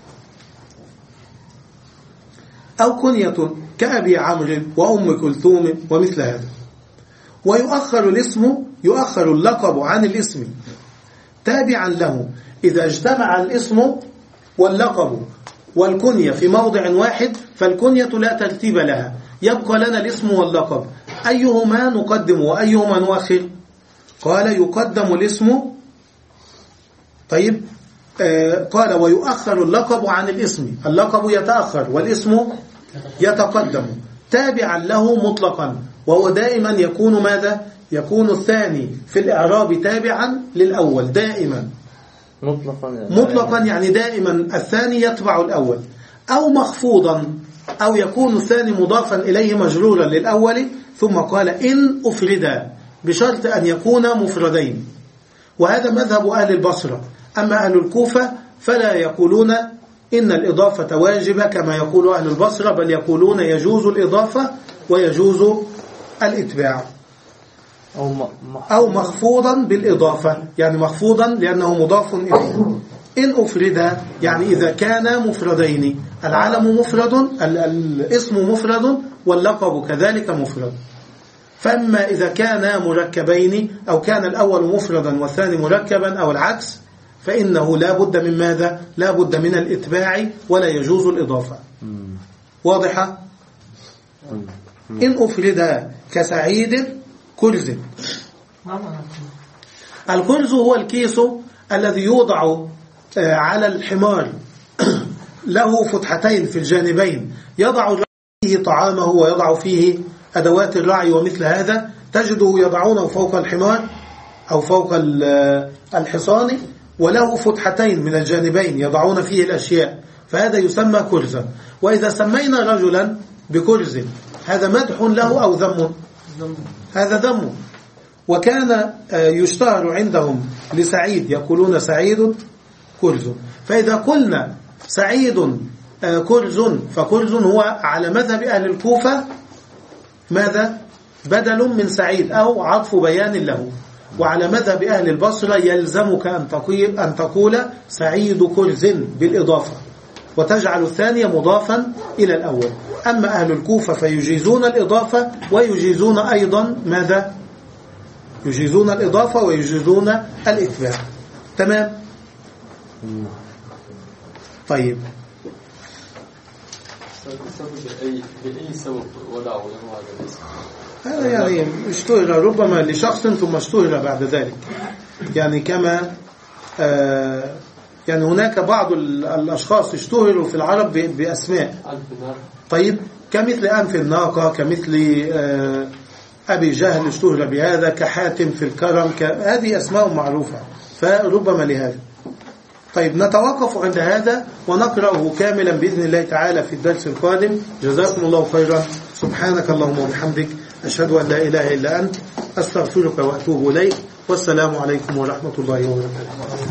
Speaker 3: أو كنية كأبي عمرو وأم كلثوم ومثل هذا. ويؤخر الاسم يؤخر اللقب عن الاسم تابعا له إذا اجتمع الاسم واللقب والكنية في موضع واحد فالكنية لا ترتيب لها يبقى لنا الاسم واللقب أيهما نقدم وأيهما نؤخر؟ قال يقدم الاسم طيب آه قال ويؤخر اللقب عن الاسم اللقب يتأخر والاسم يتقدم تابعا له مطلقا وهو دائما يكون ماذا؟ يكون الثاني في الإعراب تابعا للأول دائما
Speaker 5: مطلقا يعني.
Speaker 3: مطلقا يعني دائما الثاني يتبع الأول أو مخفوضا أو يكون الثاني مضافا إليه مجرورا للأول. ثم قال إن أفردا بشرط أن يكون مفردين. وهذا مذهب أهل البصرة. أما أهل الكوفة فلا يقولون إن الإضافة واجبة كما يقول أهل البصرة بل يقولون يجوز الإضافة ويجوز الإتباع أو مخفوضا بالإضافة يعني مخفوضا لأنه مضاف إليه. إن أفرد يعني إذا كان مفردين العلم مفرد الاسم مفرد واللقب كذلك مفرد. فأما إذا كان مركبين أو كان الأول مفردا والثاني مركبا أو العكس فإنه لا بد من ماذا؟ لا بد من الإتباع ولا يجوز الإضافة. واضحة؟ إن أفرد كسعيد كرز. الكرز هو الكيس الذي يوضع على الحمار له فتحتين في الجانبين يضع فيه طعامه ويضع فيه أدوات الرعي ومثل هذا تجده يضعونه فوق الحمار أو فوق الحصان وله فتحتين من الجانبين يضعون فيه الأشياء فهذا يسمى كرزا. وإذا سمينا رجلا بكرز هذا مدح له أو ذم؟ هذا ذم. وكان يشتهر عندهم لسعيد يقولون سعيد كرز. فإذا قلنا سعيد كرز فكرز هو على مذهب أهل الكوفة ماذا؟ بدل من سعيد أو عطف بيان له. وعلى مذهب أهل البصرة يلزمك أن تقول, أن تقول سعيد كرز بالإضافة وتجعل الثانية مضافا إلى الأول. أما أهل الكوفة فيجيزون الإضافة ويجيزون أيضا ماذا؟ يجيزون الإضافة ويجيزون الإتباع. تمام؟ طيب
Speaker 8: بأي سبب وضعوا له هذا الاسم؟
Speaker 3: هذا يعني اشتهر ربما لشخص ثم اشتهر بعد ذلك يعني كما آه يعني هناك بعض الأشخاص اشتهروا في العرب بأسماء طيب كمثل أنف الناقة كمثل آه أبي جهل اشتهر بهذا كحاتم في الكرم هذه أسماء معروفة فربما لهذا. طيب نتوقف عند هذا ونقرأه كاملا بإذن الله تعالى في الدرس القادم. جزاكم الله خيرا. سبحانك اللهم وبحمدك أشهد أن لا إله إلا أنت أستغفرك وأتوب إليك. والسلام عليكم ورحمة الله وبركاته.